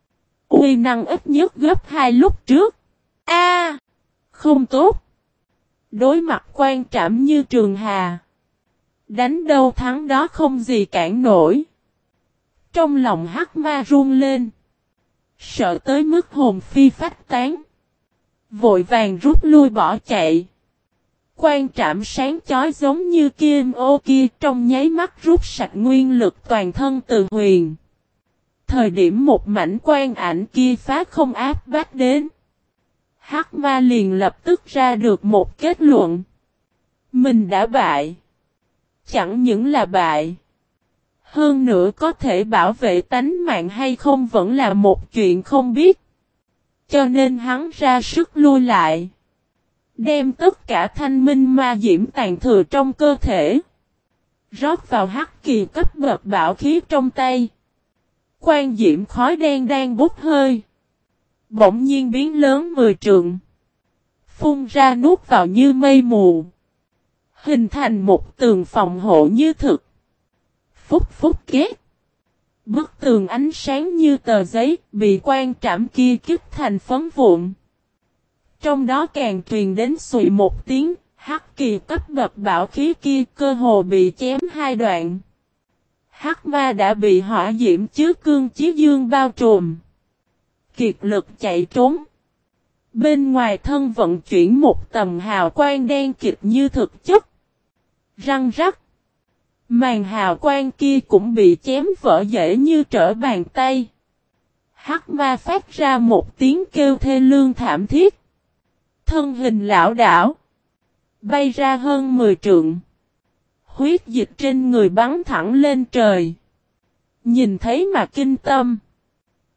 Uy năng ít nhất gấp hai lúc trước. A, không tốt. Đối mặt quan trảm như Trường Hà. Đánh đâu thắng đó không gì cản nổi. Trong lòng hắc ma run lên. Sợ tới mức hồn phi phách tán. Vội vàng rút lui bỏ chạy. Quan trảm sáng chói giống như kim ô kia trong nháy mắt rút sạch nguyên lực toàn thân Từ Huyền. Thời điểm một mảnh quan ảnh kia phá không áp bách đến. Hắc ma liền lập tức ra được một kết luận. Mình đã bại. Chẳng những là bại. Hơn nữa có thể bảo vệ tánh mạng hay không vẫn là một chuyện không biết. Cho nên hắn ra sức lui lại. Đem tất cả thanh minh ma diễm tàn thừa trong cơ thể. Rót vào hắc kỳ cấp bậc bảo khí trong tay. Quan diễm khói đen đang bốc hơi. Bỗng nhiên biến lớn mười trượng. Phun ra nuốt vào như mây mù. Hình thành một tường phòng hộ như thực. Phúc phúc két. Bức tường ánh sáng như tờ giấy bị quan trảm kia kích thành phấn vụn. Trong đó càng truyền đến xùi một tiếng, hắc kỳ cấp bậc bảo khí kia cơ hồ bị chém hai đoạn. Hắc ma đã bị hỏa diễm chứa cương chí dương bao trùm. Kiệt lực chạy trốn. Bên ngoài thân vận chuyển một tầm hào quang đen kịt như thực chất. Răng rắc. Màn hào quang kia cũng bị chém vỡ dễ như trở bàn tay. Hắc ma phát ra một tiếng kêu thê lương thảm thiết. Thân hình lão đảo. Bay ra hơn mười trượng. Huyết dịch trên người bắn thẳng lên trời. Nhìn thấy mà kinh tâm.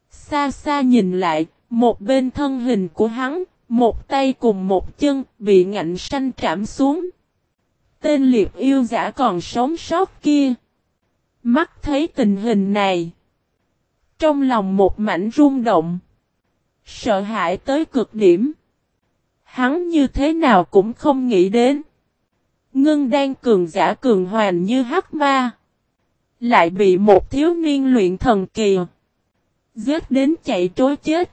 Xa xa nhìn lại, một bên thân hình của hắn, một tay cùng một chân bị ngạnh sanh trảm xuống. Tên liệp yêu giả còn sống sót kia. Mắt thấy tình hình này. Trong lòng một mảnh rung động. Sợ hãi tới cực điểm. Hắn như thế nào cũng không nghĩ đến. Ngưng đan cường giả cường hoành như hắc ma. Lại bị một thiếu niên luyện thần kỳ. Giết đến chạy trối chết.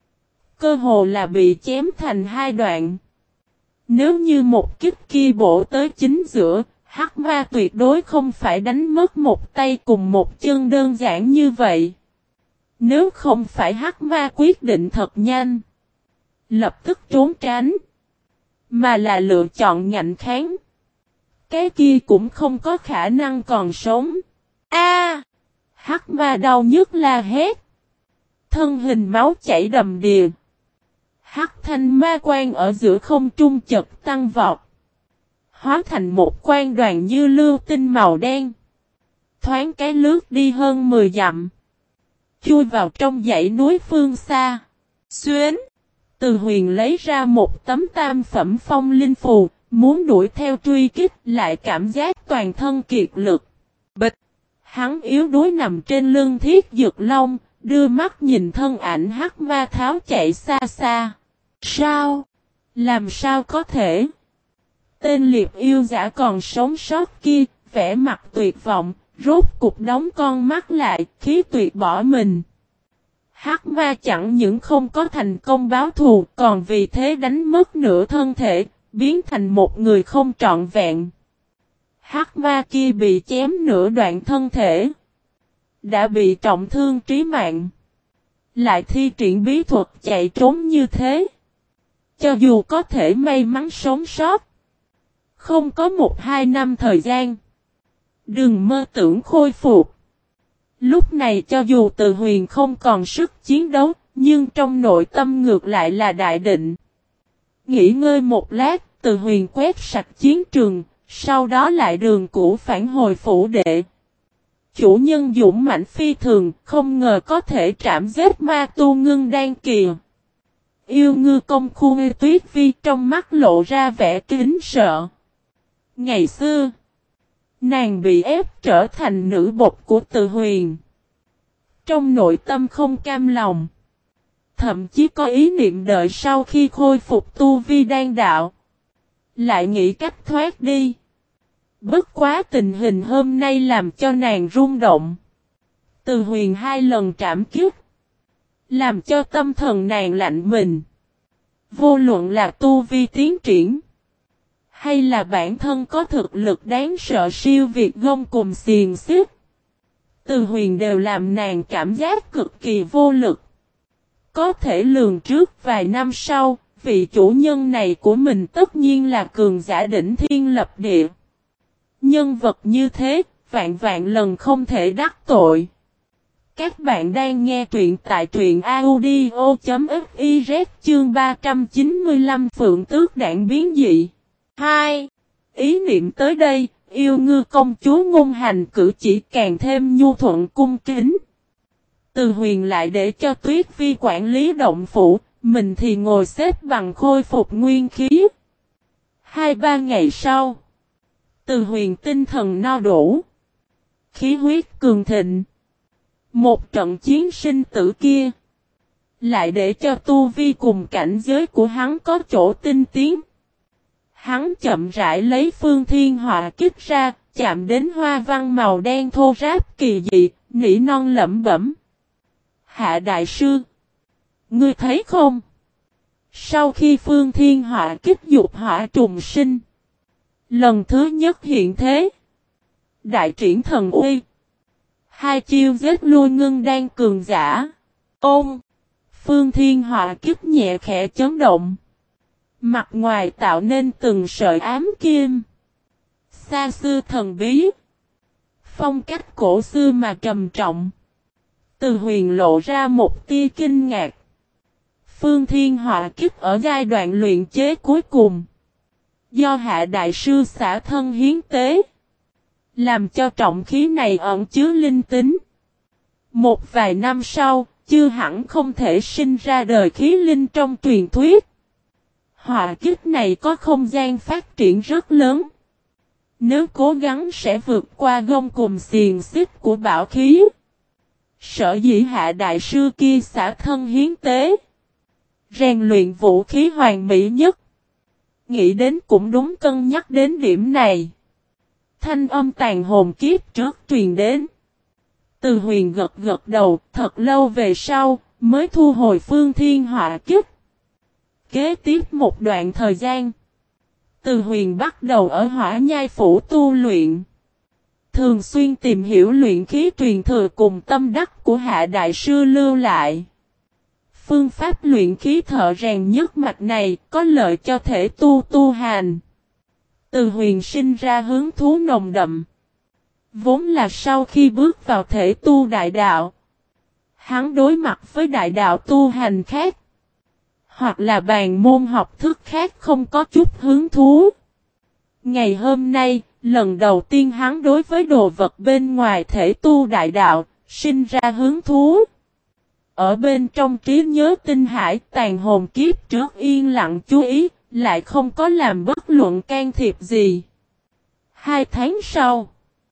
Cơ hồ là bị chém thành hai đoạn. Nếu như một kích kia bổ tới chính giữa, hắc ma tuyệt đối không phải đánh mất một tay cùng một chân đơn giản như vậy. Nếu không phải hắc ma quyết định thật nhanh, lập tức trốn tránh, mà là lựa chọn ngạnh kháng, cái kia cũng không có khả năng còn sống. A! Hắc ma đau nhức la hét. Thân hình máu chảy đầm đìa. Hắc thanh ma quan ở giữa không trung chật tăng vọt. Hóa thành một quan đoàn như lưu tinh màu đen. Thoáng cái lướt đi hơn mười dặm. Chui vào trong dãy núi phương xa. Xuyến. Từ Huyền lấy ra một tấm tam phẩm phong linh phù. Muốn đuổi theo truy kích lại cảm giác toàn thân kiệt lực. Bịch. Hắn yếu đuối nằm trên lưng thiết dược long. Đưa mắt nhìn thân ảnh hắc ma tháo chạy xa xa. Sao? Làm sao có thể? Tên liệp yêu giả còn sống sót kia, vẻ mặt tuyệt vọng, rốt cục đóng con mắt lại, khí tuyệt bỏ mình. Hắc ma chẳng những không có thành công báo thù, còn vì thế đánh mất nửa thân thể, biến thành một người không trọn vẹn. Hắc ma kia bị chém nửa đoạn thân thể. Đã bị trọng thương trí mạng. Lại thi triển bí thuật chạy trốn như thế. Cho dù có thể may mắn sống sót. Không có một hai năm thời gian. Đừng mơ tưởng khôi phục. Lúc này cho dù Từ Huyền không còn sức chiến đấu. Nhưng trong nội tâm ngược lại là đại định. Nghỉ ngơi một lát. Từ Huyền quét sạch chiến trường. Sau đó lại đường cũ phản hồi phủ đệ. Chủ nhân dũng mãnh phi thường, không ngờ có thể trảm giết ma tu ngưng đan kỳ. Yêu ngư công khu tuyết vi trong mắt lộ ra vẻ kính sợ. Ngày xưa, nàng bị ép trở thành nữ bột của Từ Huyền. Trong nội tâm không cam lòng. Thậm chí có ý niệm đợi sau khi khôi phục tu vi đan đạo. Lại nghĩ cách thoát đi. Bất quá tình hình hôm nay làm cho nàng rung động. Từ Huyền hai lần trảm kiếp. Làm cho tâm thần nàng lạnh mình. Vô luận là tu vi tiến triển. Hay là bản thân có thực lực đáng sợ siêu việt gông cùng xiềng xích. Từ Huyền đều làm nàng cảm giác cực kỳ vô lực. Có thể lường trước vài năm sau, vị chủ nhân này của mình tất nhiên là cường giả đỉnh thiên lập địa. Nhân vật như thế, vạn vạn lần không thể đắc tội. Các bạn đang nghe truyện tại truyện audio.fiz chương ba trăm chín mươi lăm Phượng Tước Đản biến dị. hai. Ý niệm tới đây, yêu ngư công chúa ngôn hành cử chỉ càng thêm nhu thuận cung kính. Từ Huyền lại để cho Tuyết Vi quản lý động phủ, mình thì ngồi xếp bằng khôi phục nguyên khí. Hai ba ngày sau. Từ Huyền tinh thần no đủ. Khí huyết cường thịnh. Một trận chiến sinh tử kia. Lại để cho tu vi cùng cảnh giới của hắn có chỗ tinh tiến. Hắn chậm rãi lấy phương thiên họa kích ra. Chạm đến hoa văn màu đen thô ráp kỳ dị. Nỉ non lẩm bẩm. Hạ đại sư. Ngươi thấy không? Sau khi phương thiên họa kích dục họa trùng sinh. Lần thứ nhất hiện thế. Đại triển thần uy. Hai chiêu giết lui ngưng đan cường giả. Ôm. Phương thiên họa kích nhẹ khẽ chấn động. Mặt ngoài tạo nên từng sợi ám kim. Xa xưa thần bí. Phong cách cổ xưa mà trầm trọng. Từ Huyền lộ ra một tia kinh ngạc. Phương thiên họa kích ở giai đoạn luyện chế cuối cùng. Do hạ đại sư xả thân hiến tế. Làm cho trọng khí này ẩn chứa linh tính. Một vài năm sau, chưa hẳn không thể sinh ra đời khí linh trong truyền thuyết. Hỏa kích này có không gian phát triển rất lớn. Nếu cố gắng sẽ vượt qua gông cùm xiềng xích của bảo khí. Sở dĩ Hạ đại sư kia xả thân hiến tế, rèn luyện vũ khí hoàn mỹ nhất. Nghĩ đến cũng đúng, cân nhắc đến điểm này. Thanh âm tàn hồn kiếp trước truyền đến. Từ Huyền gật gật đầu, thật lâu về sau, mới thu hồi phương thiên hỏa kích. Kế tiếp một đoạn thời gian, Từ Huyền bắt đầu ở Hỏa Nhai Phủ tu luyện. Thường xuyên tìm hiểu luyện khí truyền thừa cùng tâm đắc của Hạ đại sư lưu lại. Phương pháp luyện khí thợ rèn nhất mạch này có lợi cho thể tu tu hành. Từ Huyền sinh ra hứng thú nồng đậm. Vốn là sau khi bước vào thể tu đại đạo, hắn đối mặt với đại đạo tu hành khác, hoặc là bàn môn học thức khác không có chút hứng thú. Ngày hôm nay, lần đầu tiên hắn đối với đồ vật bên ngoài thể tu đại đạo, sinh ra hứng thú. Ở bên trong trí nhớ tinh hải, tàn hồn kiếp trước yên lặng chú ý, lại không có làm bất luận can thiệp gì. Hai tháng sau,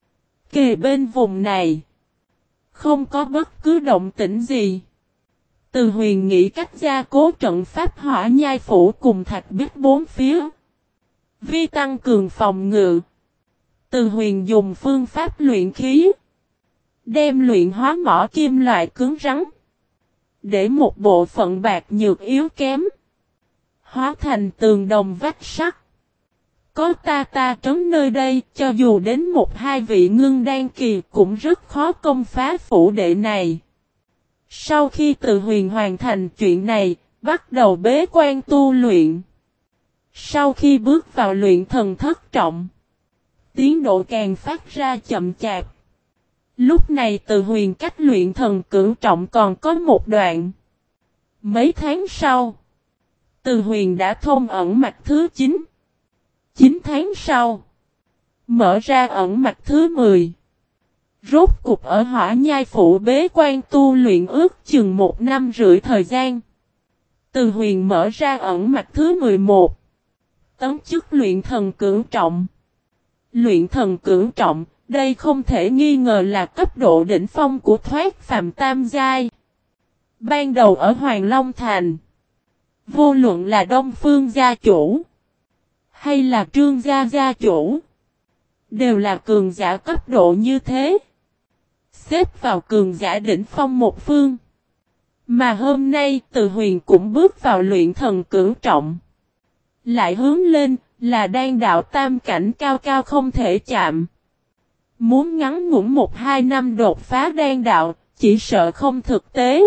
kề bên vùng này, không có bất cứ động tĩnh gì. Từ Huyền nghĩ cách gia cố trận pháp Hỏa Nhai Phủ cùng thạch bích bốn phía, vi tăng cường phòng ngự. Từ Huyền dùng phương pháp luyện khí, đem luyện hóa mỏ kim loại cứng rắn, để một bộ phận bạc nhược yếu kém, hóa thành tường đồng vách sắt. Có ta ta trấn nơi đây, cho dù đến một hai vị ngưng đan kỳ cũng rất khó công phá phủ đệ này. Sau khi Từ Huyền hoàn thành chuyện này, bắt đầu bế quan tu luyện. Sau khi bước vào luyện thần thất trọng, tiến độ càng phát ra chậm chạp. Lúc này Từ Huyền cách luyện thần cửu trọng còn có một đoạn. Mấy tháng sau, Từ Huyền đã thông ẩn mạch thứ chín. chín tháng sau, mở ra ẩn mạch thứ mười. Rốt cục ở Hỏa Nhai Phủ bế quan tu luyện ước chừng một năm rưỡi thời gian. Từ Huyền mở ra ẩn mạch thứ mười một. Tấn chức luyện thần cửu trọng. Luyện thần cửu trọng, đây không thể nghi ngờ là cấp độ đỉnh phong của thoát phàm tam giai. Ban đầu ở Hoàng Long Thành, vô luận là Đông Phương gia chủ, hay là Trương gia gia chủ, đều là cường giả cấp độ như thế. Xếp vào cường giả đỉnh phong một phương. Mà hôm nay Từ Huyền cũng bước vào luyện thần cửu trọng. Lại hướng lên là đan đạo tam cảnh cao cao không thể chạm. Muốn ngắn ngủn một hai năm đột phá đan đạo, chỉ sợ không thực tế.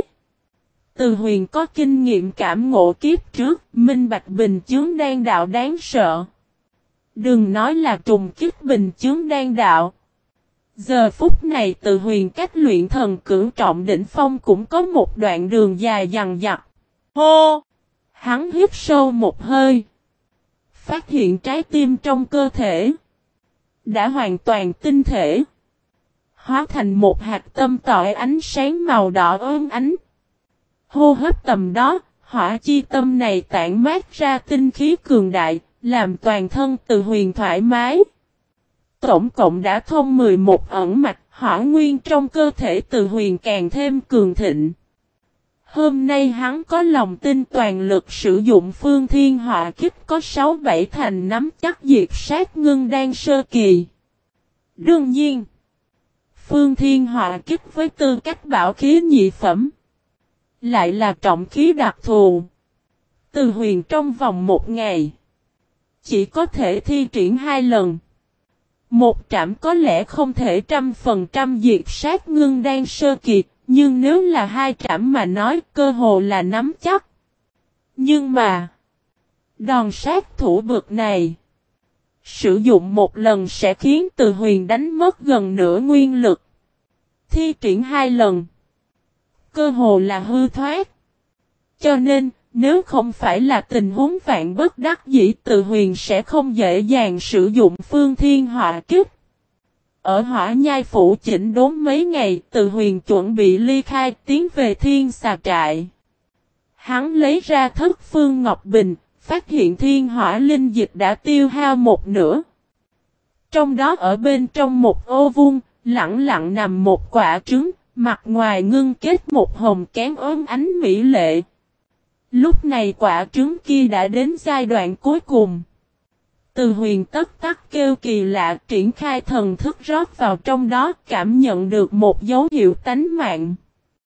Từ Huyền có kinh nghiệm cảm ngộ kiếp trước, minh bạch bình chướng đan đạo đáng sợ. Đừng nói là trùng kích bình chướng đan đạo. Giờ phút này Từ Huyền cách luyện thần cửu trọng đỉnh phong cũng có một đoạn đường dài dằng dặc. Hô! Hắn hít sâu một hơi. Phát hiện trái tim trong cơ thể đã hoàn toàn tinh thể, hóa thành một hạt tâm tỏi ánh sáng màu đỏ ốm ánh. Hô hấp tầm đó, hỏa chi tâm này tản mát ra tinh khí cường đại, làm toàn thân Từ Huyền thoải mái. Tổng cộng đã thông mười một ẩn mạch, hỏa nguyên trong cơ thể Từ Huyền càng thêm cường thịnh. Hôm nay hắn có lòng tin toàn lực sử dụng phương thiên hỏa kích có sáu bảy thành nắm chắc diệt sát ngưng đan sơ kỳ. Đương nhiên, phương thiên hỏa kích với tư cách bảo khí nhị phẩm, lại là trọng khí đặc thù. Từ Huyền trong vòng một ngày, chỉ có thể thi triển hai lần. Một trảm có lẽ không thể trăm phần trăm diệt sát ngưng đan sơ kỳ, nhưng nếu là hai trảm mà nói cơ hồ là nắm chắc. Nhưng mà, đòn sát thủ bực này, sử dụng một lần sẽ khiến Từ Huyền đánh mất gần nửa nguyên lực. Thi triển hai lần, cơ hồ là hư thoát. Cho nên, nếu không phải là tình huống vạn bất đắc dĩ, Từ Huyền sẽ không dễ dàng sử dụng phương thiên hỏa kích. Ở Hỏa Nhai Phủ chỉnh đốn mấy ngày, Từ Huyền chuẩn bị ly khai tiến về Thiên Xà Trại. Hắn lấy ra Thất Phương Ngọc Bình, phát hiện thiên hỏa linh dịch đã tiêu hao một nửa. Trong đó ở bên trong một ô vuông, lặng lặng nằm một quả trứng, mặt ngoài ngưng kết một hồng kén ốm ánh mỹ lệ. Lúc này quả trứng kia đã đến giai đoạn cuối cùng. Từ Huyền tất tắc kêu kỳ lạ, triển khai thần thức rót vào trong đó, cảm nhận được một dấu hiệu tánh mạng.